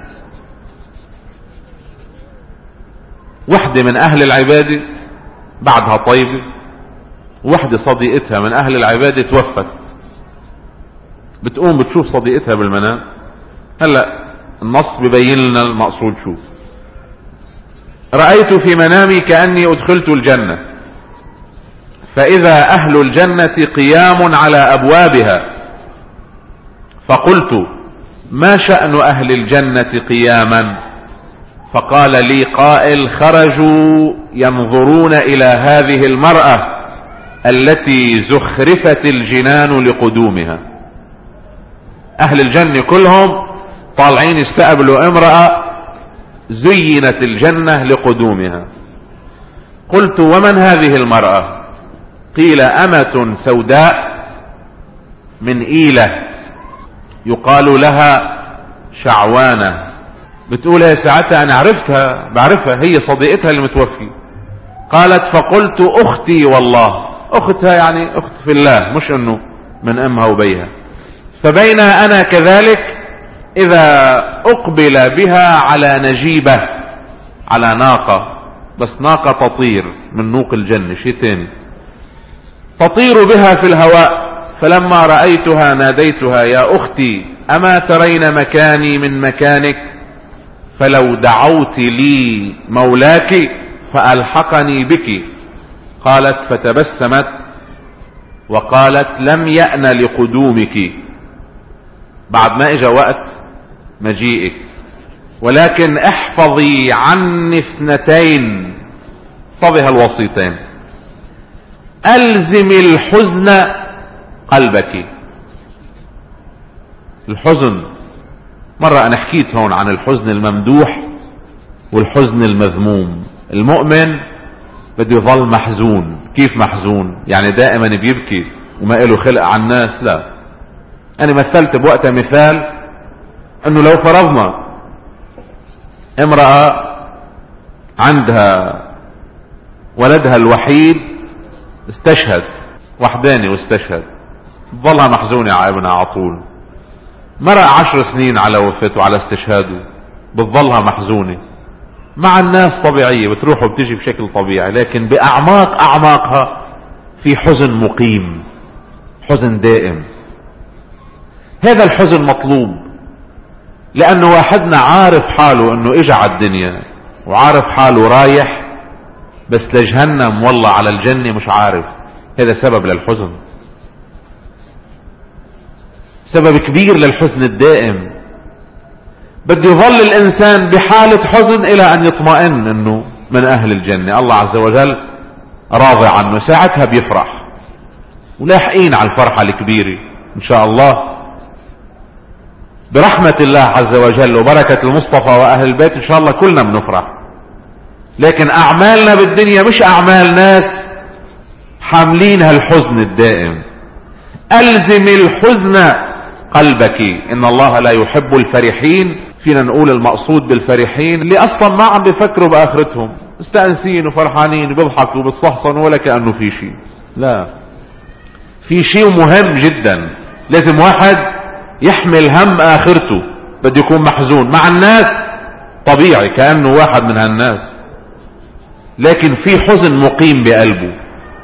وحدة من أهل العبادة بعدها طيبة، وحدة صديقتها من أهل العبادة توفت، بتقوم بتشوف صديقتها بالمنام. هلأ النص ببين لنا المقصود شو: رأيت في منامي كأني أدخلت الجنة فإذا أهل الجنة قيام على أبوابها، فقلت: ما شأن أهل الجنة قياما؟ فقال لي قائل: خرجوا ينظرون إلى هذه المرأة التي زخرفت الجنان لقدومها. أهل الجنة كلهم طالعين يستقبلوا امرأة زينت الجنة لقدومها. قلت: ومن هذه المرأة؟ قيل: أمة سوداء من إيلة يقال لها شعوانة. بتقول هي ساعتها أنا عرفتها، بعرفها، هي صديقتها المتوفي. قالت: فقلت: أختي والله. أختها يعني أخت في الله، مش أنه من أمها وبيها. فبين أنا كذلك إذا أقبل بها على نجيبة، على ناقة، بس ناقة تطير من نوق الجنة، شيء ثاني، تطير بها في الهواء. فلما رأيتها ناديتها: يا أختي، أما ترين مكاني من مكانك؟ فلو دعوت لي مولاك فألحقني بك. قالت: فتبسمت وقالت: لم يأن لقدومك، بعد ما اجى وقت مجيئك، ولكن احفظي عني اثنتين، احفظي هالوصيتين: ألزم الحزن قلبك. الحزن، مرة أنا حكيت هون عن الحزن الممدوح والحزن المذموم. المؤمن بده يظل محزون. كيف محزون؟ يعني دائما بيبكي وما له خلق على الناس؟ لا. أنا مثلت بوقتها مثال أنه لو فرضنا امرأة عندها ولدها الوحيد استشهد، وحداني واستشهد، ظلها محزونة على ابنها على طول. مرق عشر سنين على وفاته، على استشهاده، بتظلها محزونة. مع الناس طبيعية، بتروح وبتجي بشكل طبيعي، لكن بأعماق أعماقها في حزن مقيم، حزن دائم. هذا الحزن مطلوب، لأنه واحدنا عارف حاله أنه إجا على الدنيا وعارف حاله رايح، بس لجهنم والله على الجنة مش عارف. هذا سبب للحزن، سبب كبير للحزن الدائم. بده يظل الإنسان بحالة حزن إلى أن يطمئن أنه من أهل الجنة، الله عز وجل راضي عنه، ساعتها بيفرح. ولاحقين على الفرحة الكبيرة إن شاء الله برحمة الله عز وجل وبركة المصطفى وأهل البيت. إن شاء الله كلنا بنفرح، لكن أعمالنا بالدنيا مش أعمال ناس حاملين هالحزن الدائم. ألزم الحزن قلبك، إن الله لا يحب الفرحين. فينا نقول المقصود بالفرحين اللي أصلا ما عم بيفكروا بآخرتهم، مستأنسين وفرحانين وبيضحكوا وبتصحصنوا ولا كأنه في شيء. لا، في شيء مهم جدا، لازم واحد يحمل هم آخرته، بده يكون محزون. مع الناس طبيعي كأنه واحد من هالناس، لكن في حزن مقيم بقلبه.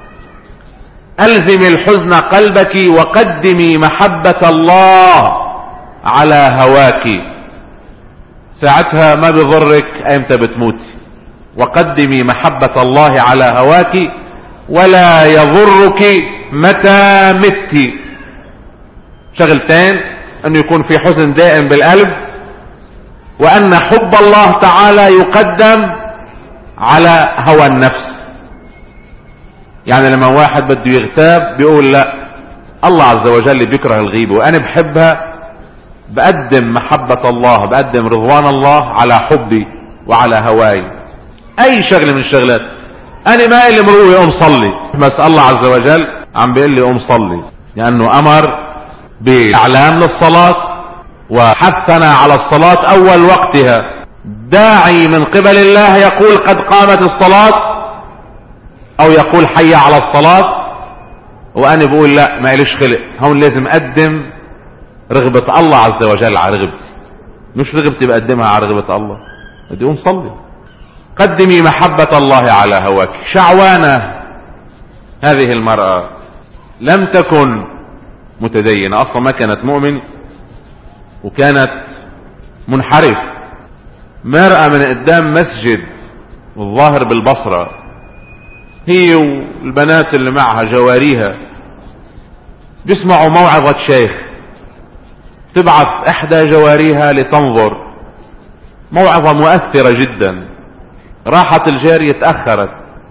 ألزم الحزن قلبك وقدمي محبة الله على هواك. ساعتها ما بضرك ايمتى بتموتي. وقدمي محبة الله على هواك ولا يضرك متى مت. شغلتين: انه يكون في حزن دائم بالقلب، وان حب الله تعالى يقدم على هوى النفس. يعني لما واحد بده يغتاب بيقول لا، الله عز وجل بيكره الغيبة وانا بحبها، بقدم محبة الله، بقدم رضوان الله على حبي وعلى هواي. اي شغلة من الشغلات، انا ما إلي مروي ام صلي، بس الله عز وجل عم بيقول لي ام صلي، لانه امر باعلان للصلاة وحثنا على الصلاة اول وقتها. داعي من قبل الله يقول قد قامت الصلاة، او يقول حي على الصلاة، وانا بقول لا، ما إليش خلق هون، لازم اقدم رغبة الله عز وجل على رغبتي، مش رغبتي بقدمها على رغبة الله. بدي اقوم صلي. قدمي محبة الله على هواك. شعوانة هذه المرأة لم تكن متدينة اصلا، ما كانت مؤمن، وكانت منحرف. مرأة من قدام مسجد والظاهر بالبصرة، هي والبنات اللي معها جواريها بيسمعوا موعظة شيخ، تبعث احدى جواريها لتنظر، موعظة مؤثرة جدا، راحت الجارية تأخرت،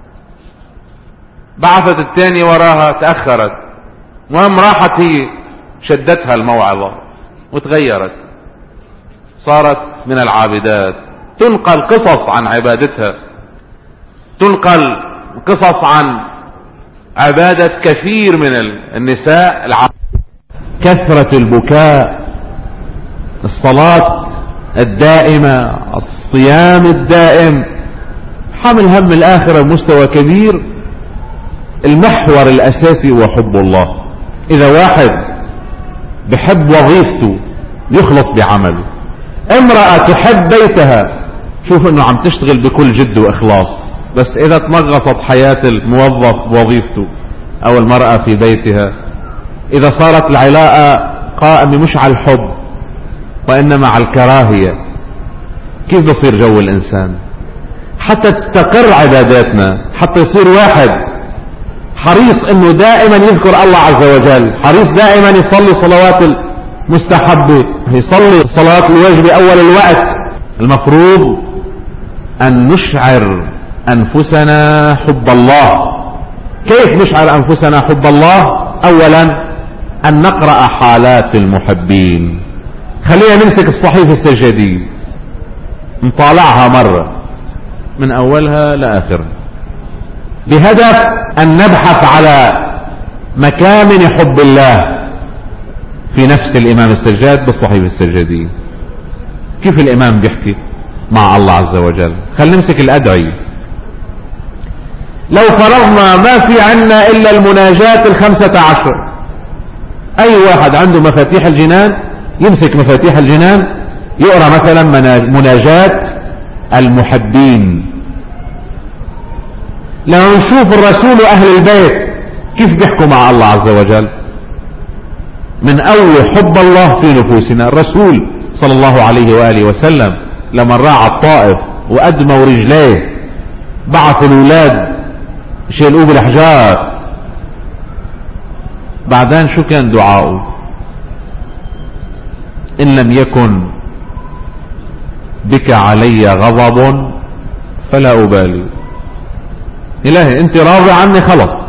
بعثت الثانية وراها تأخرت، مهم راحت هي، شدتها الموعظة وتغيرت، صارت من العابدات. تنقل قصص عن عبادتها، تنقل قصص عن عبادة كثير من النساء العابدات. كثرة البكاء، الصلاة الدائمة، الصيام الدائم، حمل هم الآخرة بمستوى كبير. المحور الأساسي هو حب الله. إذا واحد بحب وظيفته يخلص بعمله، امرأة تحب بيتها، شوف انه عم تشتغل بكل جد واخلاص. بس اذا تنغصت حياة الموظف بوظيفته او المرأة في بيتها، اذا صارت العلاقة قائمة مش على الحب وانما على الكراهية، كيف بصير جو الانسان؟ حتى تستقر عباداتنا، حتى يصير واحد حريص انه دائما يذكر الله عز وجل، حريص دائما يصلي صلوات المستحبة، يصلي صلاة الواجب اول الوقت. المفروض ان نشعر انفسنا حب الله. كيف نشعر انفسنا حب الله؟ اولا ان نقرأ حالات المحبين. خلينا نمسك الصحيفة السجادية نطالعها مرة من اولها لاخرها، بهدف ان نبحث على مكامن حب الله في نفس الامام السجاد بالصحيفة السجادية. كيف الامام بيحكي مع الله عز وجل؟ خلينا نمسك الادعية. لو فرضنا ما في عنا الا المناجات الخمسة عشر، اي واحد عنده مفاتيح الجنان يمسك مفاتيح الجنان يقرأ مثلا مناجات المحبين. لو نشوف الرسول واهل البيت كيف بيحكوا مع الله عز وجل، من اول حب الله في نفوسنا. الرسول صلى الله عليه وآله وسلم لما راح الطائف وأدموا رجليه، بعثوا الأولاد يشيلوه بالأحجار، بعدين شو كان دعاؤه؟ إن لم يكن بك علي غضب فلا أبالي. إلهي أنت راضي عني خلص.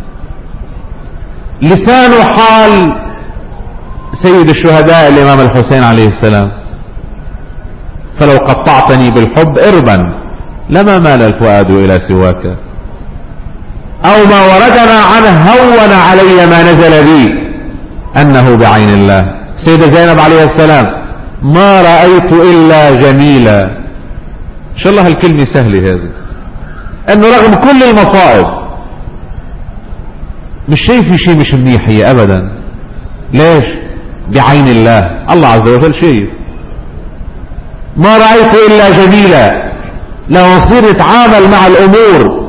لسان حال سيد الشهداء الإمام الحسين عليه السلام: فلو قطعتني بالحب إربا لما مال الفؤاد إلى سواك. أو ما وردنا عنه هون علي ما نزل بي أنه بعين الله. سيدة زينب عليه السلام: ما رأيت إلا جميلا. إن شاء الله هالكلمة سهلة هذه، أنه رغم كل المصائب مش شايف شيء مش منيح هي أبدا. ليش؟ بعين الله. الله عز وجل شايف. ما رأيت إلا جميلا. لو نصير نتعامل مع الأمور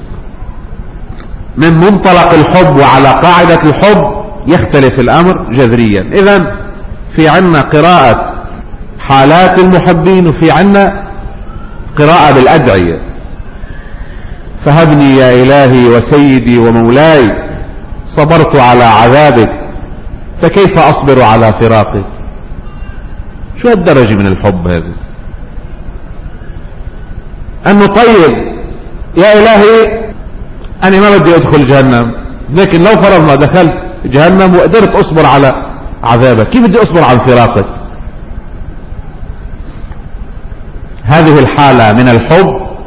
من منطلق الحب وعلى قاعدة الحب يختلف الأمر جذريا. إذن في عنا قراءة حالات المحبين، وفي عنا قراءة بالأدعية. فهبني يا إلهي وسيدي ومولاي، صبرت على عذابك فكيف أصبر على فراقك. شو الدرجة من الحب هذه؟ أنه طيب يا إلهي أنا ما بدي أدخل جهنم، لكن لو فرضنا دخلت جهنم وقدرت أصبر على عذابك، كيف بدي أصبر على فراقك؟ هذه الحالة من الحب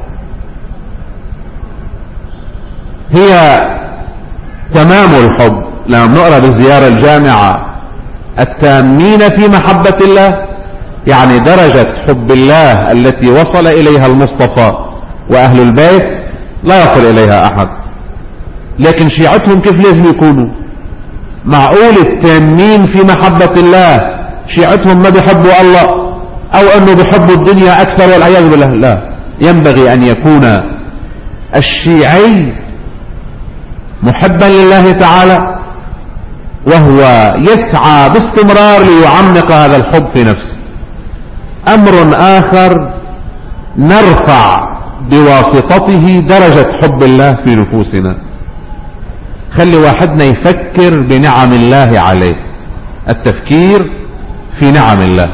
هي تمام الحب. لما بنقرأ بالزيارة الجامعة التامين في محبة الله، يعني درجة حب الله التي وصل إليها المصطفى وأهل البيت لا يصل إليها أحد. لكن شيعتهم كيف لازم يكونوا؟ معقول التامين في محبة الله شيعتهم ما بيحبوا الله أو أنه بيحبوا الدنيا أكثر والعياذ بالله؟ لا، ينبغي أن يكون الشيعي محبا لله تعالى وهو يسعى باستمرار ليعمق هذا الحب في نفسه. أمر آخر نرفع بواسطته درجة حب الله في نفوسنا. خلي واحدنا يفكر بنعم الله عليه، التفكير في نعم الله.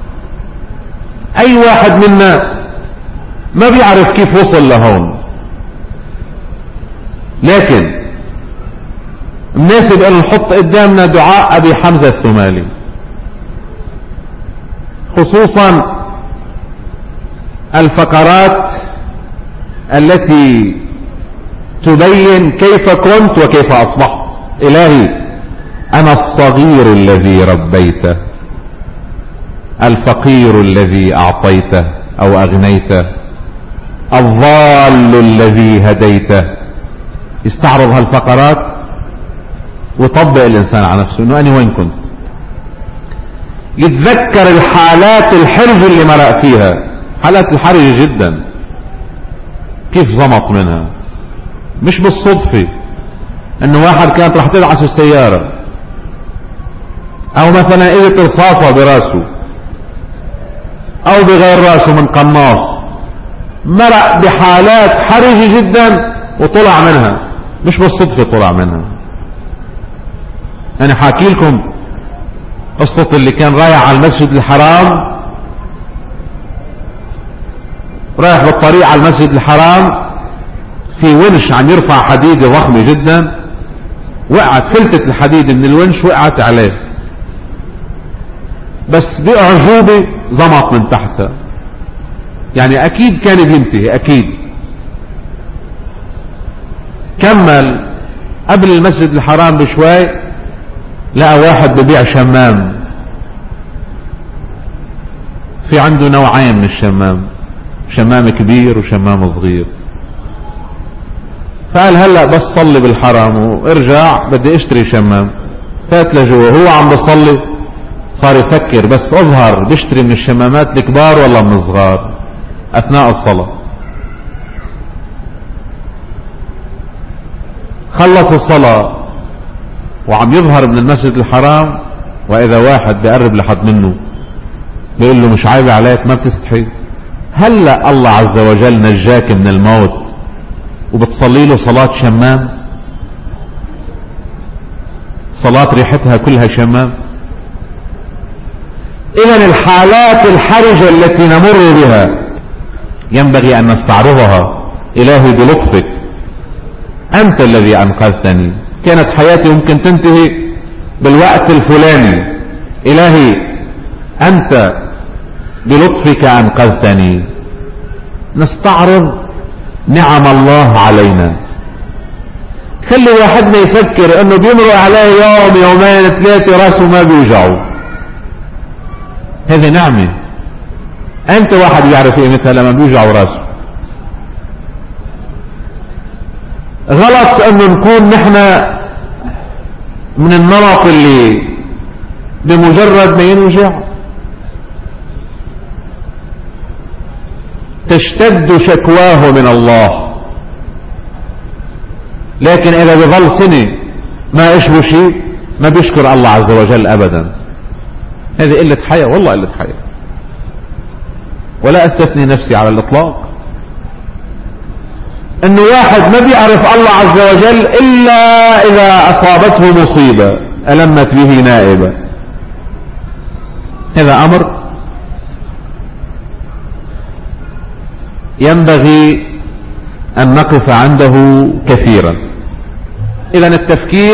اي واحد منا ما بيعرف كيف وصل لهون، لكن مناسب ان نحط قدامنا دعاء ابي حمزة الثمالي، خصوصا الفقرات التي تبين كيف كنت وكيف اصبحت. الهي انا الصغير الذي ربيته، الفقير الذي اعطيته او اغنيته، الضال الذي هديته. يستعرض هالفقرات ويطبق الانسان على نفسه انه انا وين كنت، يتذكر الحالات الحرجة اللي مرق فيها، حالات الحرجة جدا كيف زمط منها. مش بالصدفة انه واحد كانت رح تدعس السيارة او مثلا اجت رصاصة براسه او بغير راسه من قناص، مرق بحالات حرجة جدا وطلع منها. مش بالصدفة طلع منها. انا حاكي لكم قصة اللي كان رايح على المسجد الحرام، رايح بالطريق على المسجد الحرام في ونش عم يرفع حديدة ضخمة جدا، وقعت فلتة الحديدة من الونش وقعت عليه، بس بأعجوبة زمط من تحتها. يعني اكيد كان بينتهي اكيد. كمل قبل المسجد الحرام بشوي لقى واحد ببيع شمام، في عنده نوعين من الشمام، شمام كبير وشمام صغير. فقال هلأ بس صلي بالحرام وارجع بدي اشتري شمام. فات لجوه هو عم بصلي صار يفكر بس اظهر بيشتري من الشمامات الكبار ولا من الصغار اثناء الصلاة. خلص الصلاة وعم يظهر من المسجد الحرام، واذا واحد بيقرب لحد منه بيقول له مش عيب عليك ما بتستحي؟ هلأ الله عز وجل نجاك من الموت وبتصلي له صلاة شمام، صلاة ريحتها كلها شمام. إذن الحالات الحرجة التي نمر بها ينبغي أن نستعرضها. إلهي بلطفك أنت الذي أنقذتني، كانت حياتي ممكن تنتهي بالوقت الفلاني، إلهي أنت بلطفك أنقذتني. نستعرض نعم الله علينا. خلي واحدنا يفكر انه بيمرق عليه يوم يومين ثلاثة راسه ما بيوجعه، هذه نعمة. انت واحد يعرف قيمتها لما بيوجعه راسه. غلط انه نكون نحن من النمط اللي بمجرد ما ينوجع تشتد شكواه من الله، لكن اذا بظل سنة ما اشبه شيء ما بيشكر الله عز وجل ابدا. هذه قلة حياة، والله قلة حياة، ولا استثني نفسي على الاطلاق. انه واحد ما بيعرف الله عز وجل الا اذا اصابته مصيبة المت به نائبة، هذا امر ينبغي أن نقف عنده كثيرا. إذن التفكير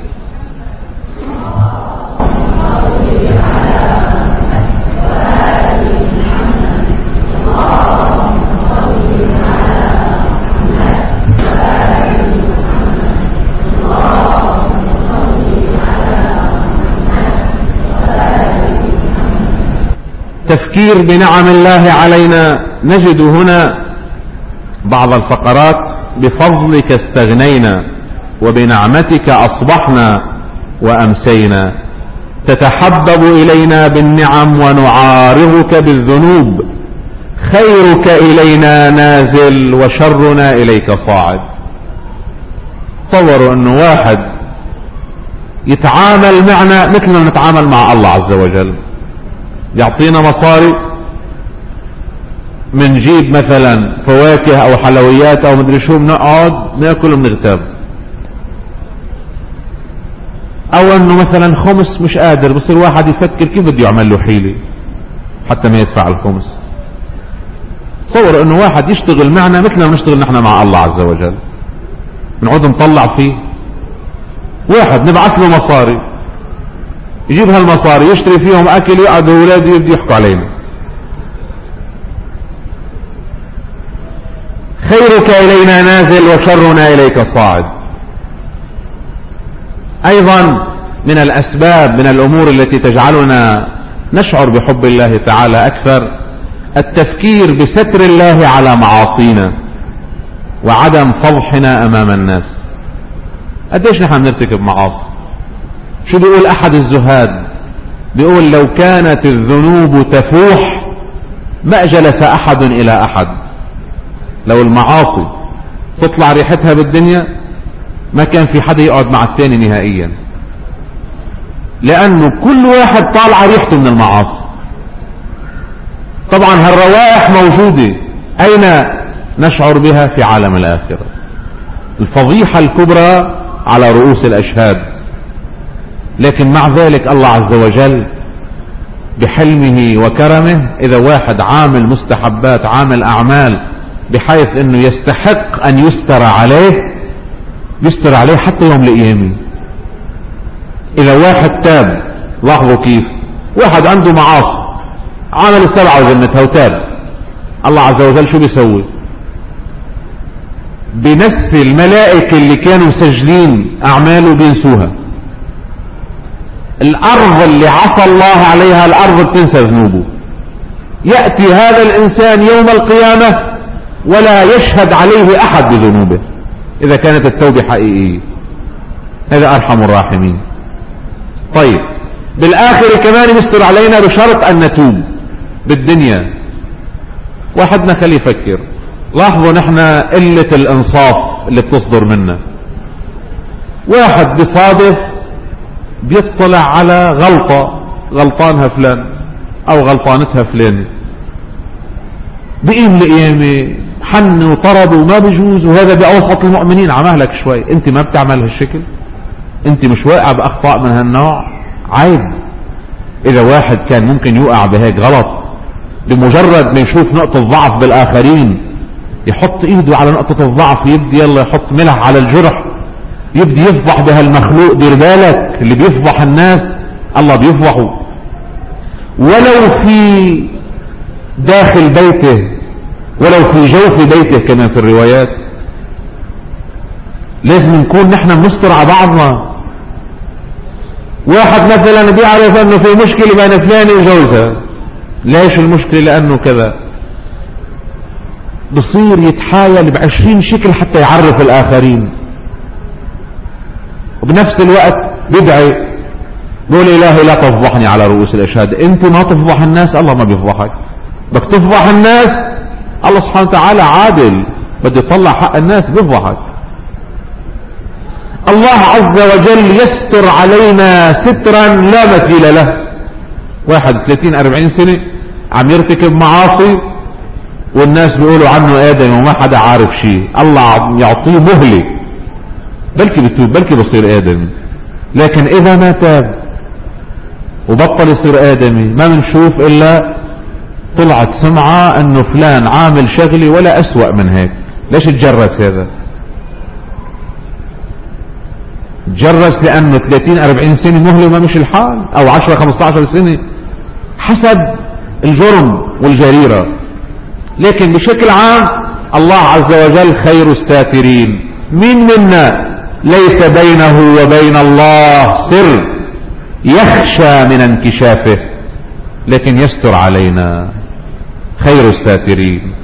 تفكير بنعم الله علينا. نجد هنا بعض الفقرات: بفضلك استغنينا وبنعمتك أصبحنا وأمسينا، تتحبب إلينا بالنعم ونعارضك بالذنوب، خيرك إلينا نازل وشرنا إليك صاعد. تصوروا أنه واحد يتعامل معنا مثل ما نتعامل مع الله عز وجل، يعطينا مصاري منجيب مثلا فواكه او حلويات او مدري شو، بنقعد ناكل وبنغتاب. او انه مثلا خمس مش قادر، بصير واحد يفكر كيف بده يعمل له حيلة حتى ما يدفع الخمس. تصور انه واحد يشتغل معنا مثل ما نشتغل نحن مع الله عز وجل، بنقعد نطلع فيه. واحد نبعث له مصاري، يجيب هالمصاري يشتري فيهم اكل، يقعدوا اولادي يبدي يحكوا علينا. خيرك الينا نازل وشرنا اليك صاعد. ايضا من الاسباب، من الامور التي تجعلنا نشعر بحب الله تعالى اكثر، التفكير بستر الله على معاصينا وعدم فضحنا امام الناس. قديش نحن بنرتكب معاصي؟ شو بيقول احد الزهاد؟ بيقول لو كانت الذنوب تفوح ما جلس احد الى احد. لو المعاصي تطلع ريحتها بالدنيا ما كان في حدا يقعد مع الثاني نهائيا، لانه كل واحد طالع ريحته من المعاصي. طبعا هالروائح موجودة، اين نشعر بها؟ في عالم الاخرة. الفضيحة الكبرى على رؤوس الاشهاد. لكن مع ذلك الله عز وجل بحلمه وكرمه، اذا واحد عامل مستحبات، عامل اعمال بحيث انه يستحق ان يستر عليه، يستر عليه حتى يوم القيامة. اذا واحد تاب، لاحظوا كيف واحد عنده معاصي عمل السبعة وجنتها وتاب، الله عز وجل شو بيسوي؟ بنسي الملائكة اللي كانوا مسجلين اعماله بينسوها. الارض اللي عصى الله عليها الارض بتنسى ذنوبه. يأتي هذا الانسان يوم القيامة ولا يشهد عليه احد بذنوبه اذا كانت التوبة حقيقية. هذا ارحم الراحمين. طيب بالاخر كمان يستر علينا بشرط ان نتوب. بالدنيا واحدنا خليه يفكر. لاحظوا نحن قلة الانصاف اللي بتصدر منا. واحد بصادف بيطلع على غلطة، غلطانها فلان او غلطانتها فلان، بقيم لقيامة حن وطرد وما بيجوز، وهذا بأوسط المؤمنين. عمالك شوي، انت ما بتعمل هالشكل؟ انت مش واقع باخطاء من هالنوع؟ عيب. اذا واحد كان ممكن يوقع بهيك غلط، بمجرد ما يشوف نقطة ضعف بالاخرين يحط ايده على نقطة الضعف، يبدي يلا يحط ملح على الجرح، يبدي يفضح بهالمخلوق. دير بالك، اللي بيفضح الناس الله بيفضحه. ولو في داخل بيته، ولو في جوف بيته كما في الروايات. لازم نكون نحن بنستر على بعضنا. واحد مثلا بيعرف انه في مشكلة بين فلان وجوزها. ليش المشكلة؟ لانه كذا. بصير يتحايل بعشرين شكل حتى يعرف الاخرين، وبنفس الوقت بدعي بقول الهي لا تفضحني على رؤوس الاشهاد. انت ما تفضح الناس، الله ما بيفضحك. بدك تفضح الناس، الله سبحانه وتعالى عادل، بده يطلع حق الناس بيفضحك. الله عز وجل يستر علينا سترا لا مثيل له. واحد ثلاثين أربعين سنة عم يرتكب معاصي والناس بيقولوا عنه آدم وما حدا عارف شيء، الله يعطيه مهلة، بلكي بتوب بلكي بصير آدمي. لكن إذا ما تاب وبطل يصير آدمي ما بنشوف إلا طلعت سمعة أنه فلان عامل شغلي ولا أسوأ من هيك. ليش تجرس هذا؟ تجرس لأنه ثلاثين أربعين سنة مهلة وما مش الحال، أو عشرة خمسة عشر سنة حسب الجرم والجريرة. لكن بشكل عام الله عز وجل خير الساترين. مين منا ليس بينه وبين الله سر يخشى من انكشافه، لكن يستر علينا، خير الساترين.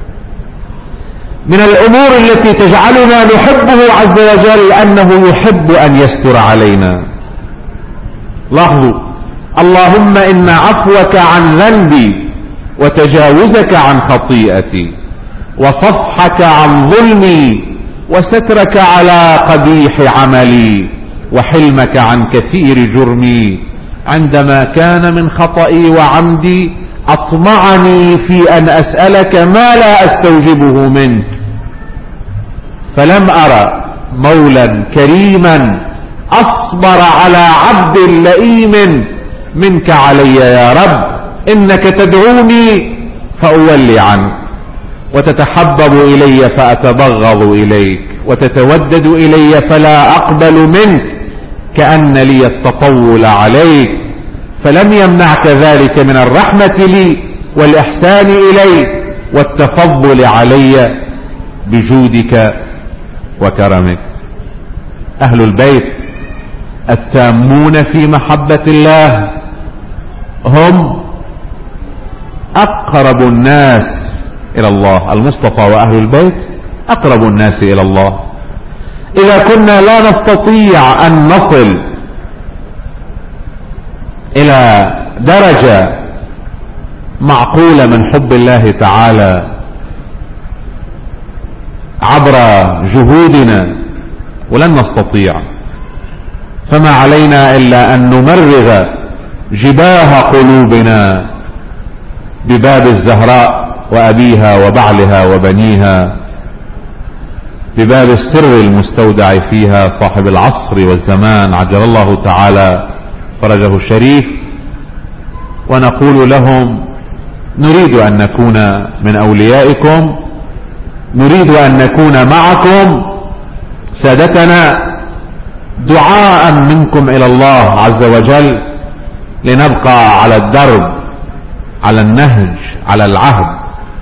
من الأمور التي تجعلنا نحبه عز وجل أنه يحب أن يستر علينا. لاحظوا، اللهم إن عفوك عن ذنبي وتجاوزك عن خطيئتي وصفحك عن ظلمي وسترك على قبيح عملي وحلمك عن كثير جرمي عندما كان من خطئي وعمدي أطمعني في أن أسألك ما لا أستوجبه منك، فلم أرى مولا كريما أصبر على عبد لئيم منك علي يا رب. إنك تدعوني فأولي عنك، وتتحبب إلي فأتبغض إليك، وتتودد إلي فلا أقبل منك، كأن لي التطول عليك. فلم يمنعك ذلك من الرحمة لي والإحسان إلي والتفضل علي بجودك وكرمك. أهل البيت التامون في محبة الله هم أقرب الناس إلى الله. المصطفى وأهل البيت أقرب الناس إلى الله. إذا كنا لا نستطيع أن نصل إلى درجة معقولة من حب الله تعالى عبر جهودنا، ولن نستطيع، فما علينا إلا أن نمرغ جباه قلوبنا بباب الزهراء وأبيها وبعلها وبنيها، بباب السر المستودع فيها صاحب العصر والزمان عجل الله تعالى فرجه الشريف، ونقول لهم: نريد أن نكون من أوليائكم، نريد أن نكون معكم سادتنا، دعاء منكم إلى الله عز وجل لنبقى على الدرب، على النهج، على العهد.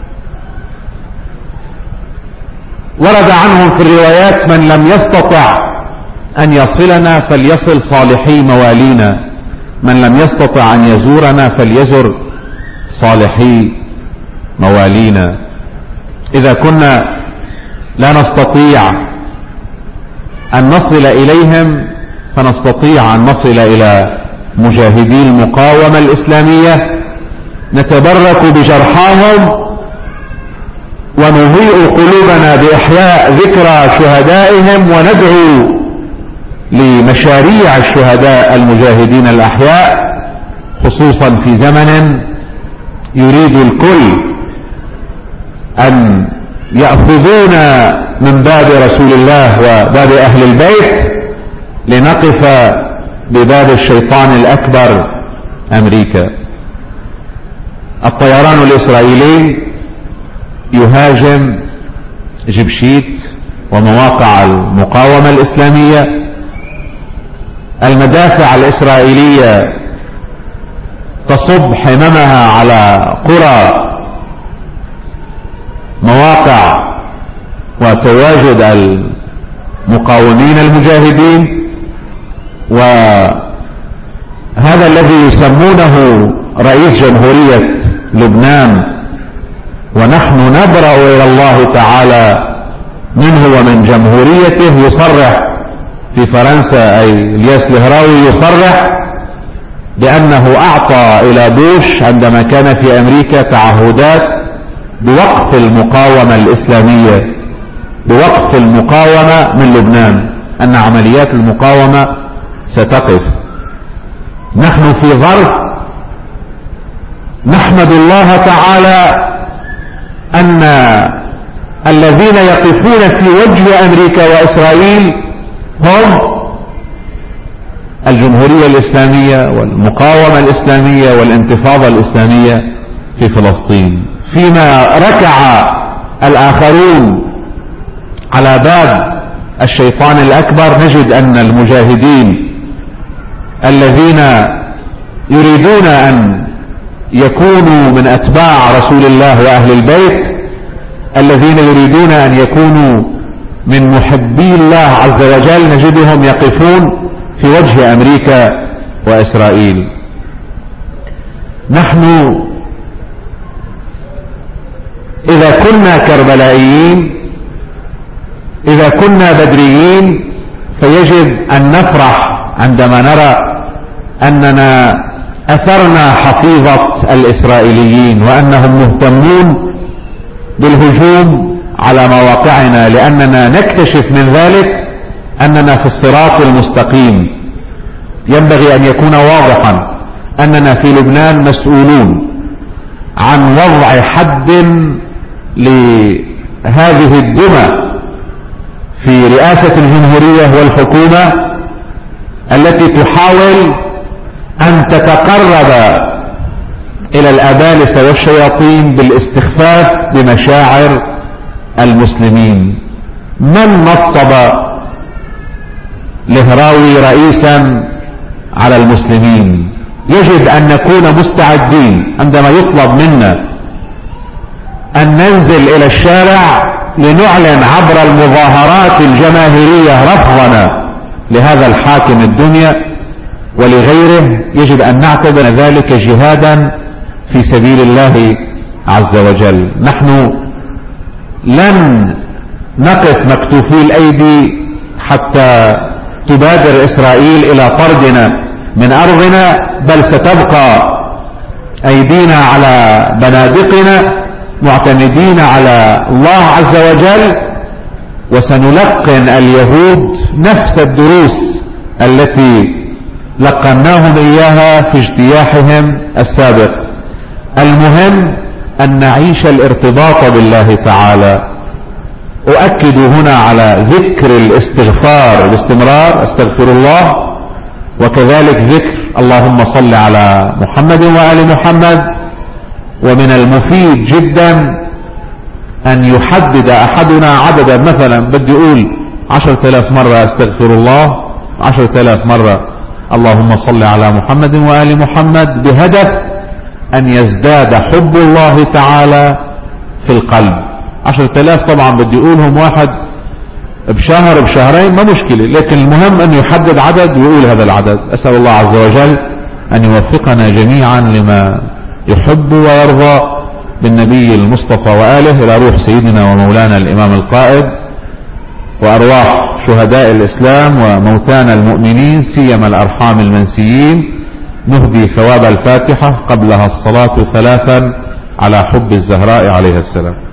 ورد عنهم في الروايات: من لم يستطع أن يصلنا فليصل صالحي موالينا، من لم يستطع أن يزورنا فليزر صالحي موالينا. إذا كنا لا نستطيع أن نصل إليهم فنستطيع أن نصل إلى مجاهدي المقاومة الإسلامية، نتبرك بجرحاهم ونضيء قلوبنا بإحياء ذكرى شهدائهم، وندعو لمشاريع الشهداء المجاهدين الأحياء، خصوصا في زمن يريد الكل أن يأخذون من باب رسول الله وباب أهل البيت لنقف بباب الشيطان الأكبر أمريكا. الطيران الإسرائيلي يهاجم جبشيت ومواقع المقاومة الإسلامية، المدافع الإسرائيلية تصب حممها على قرى مواقع وتواجد المقاومين المجاهدين، وهذا الذي يسمونه رئيس جمهورية لبنان، ونحن نبرأ إلى الله تعالى منه ومن جمهوريته، يصرح في فرنسا، أي الياس الهراوي يصرح بأنه أعطى إلى بوش عندما كان في أمريكا تعهدات بوقف المقاومة الإسلامية، بوقف المقاومة من لبنان، أن عمليات المقاومة ستقف. نحن في ظرف نحمد الله تعالى أن الذين يقفون في وجه أمريكا وإسرائيل هم الجمهورية الإسلامية والمقاومة الإسلامية والانتفاضة الإسلامية في فلسطين. فيما ركع الآخرون على باب الشيطان الأكبر، نجد أن المجاهدين الذين يريدون أن يكونوا من أتباع رسول الله وأهل البيت، الذين يريدون أن يكونوا من محبي الله عز وجل، نجدهم يقفون في وجه أمريكا وإسرائيل. نحن إذا كنا كربلائيين، إذا كنا بدريين، فيجب أن نفرح عندما نرى أننا أثرنا حفيظة الإسرائيليين، وأنهم مهتمون بالهجوم على مواقعنا، لأننا نكتشف من ذلك أننا في الصراط المستقيم. ينبغي أن يكون واضحا أننا في لبنان مسؤولون، عن وضع حد لهذه الدمى في رئاسة الجمهورية والحكومة التي تحاول أن تتقرب إلى الأبالسة والشياطين بالاستخفاف بمشاعر المسلمين. من نصب الهراوي رئيسا على المسلمين؟ يجب أن نكون مستعدين عندما يطلب منا أن ننزل إلى الشارع لنعلن عبر المظاهرات الجماهيرية رفضنا لهذا الحاكم الدنيا ولغيره. يجب أن نعتبر ذلك جهادا في سبيل الله عز وجل. نحن لن نقف مكتوفي الأيدي حتى تبادر إسرائيل إلى طردنا من أرضنا، بل ستبقى أيدينا على بنادقنا معتمدين على الله عز وجل، وسنلقن اليهود نفس الدروس التي لقناهم إياها في اجتياحهم السابق. المهم أن نعيش الارتباط بالله تعالى. أؤكد هنا على ذكر الاستغفار باستمرار، استغفر الله، وكذلك ذكر اللهم صل على محمد وآل محمد. ومن المفيد جدا أن يحدد أحدنا عددا، مثلا بدي أقول عشرة آلاف مرة استغفر الله، عشرة آلاف مرة اللهم صل على محمد وآل محمد، بهدف أن يزداد حب الله تعالى في القلب. عشرة آلاف طبعا بدي أقولهم واحد بشهر بشهرين ما مشكلة، لكن المهم أن يحدد عدد ويقول هذا العدد. أسأل الله عز وجل أن يوفقنا جميعا لما يحب ويرضى بالنبي المصطفى وآله، إلى روح سيدنا ومولانا الإمام القائد وأرواح شهداء الإسلام وموتانا المؤمنين، سيما الأرحام المنسيين. نهدي ثواب الفاتحة قبلها الصلاة ثلاثا على حب الزهراء عليه السلام.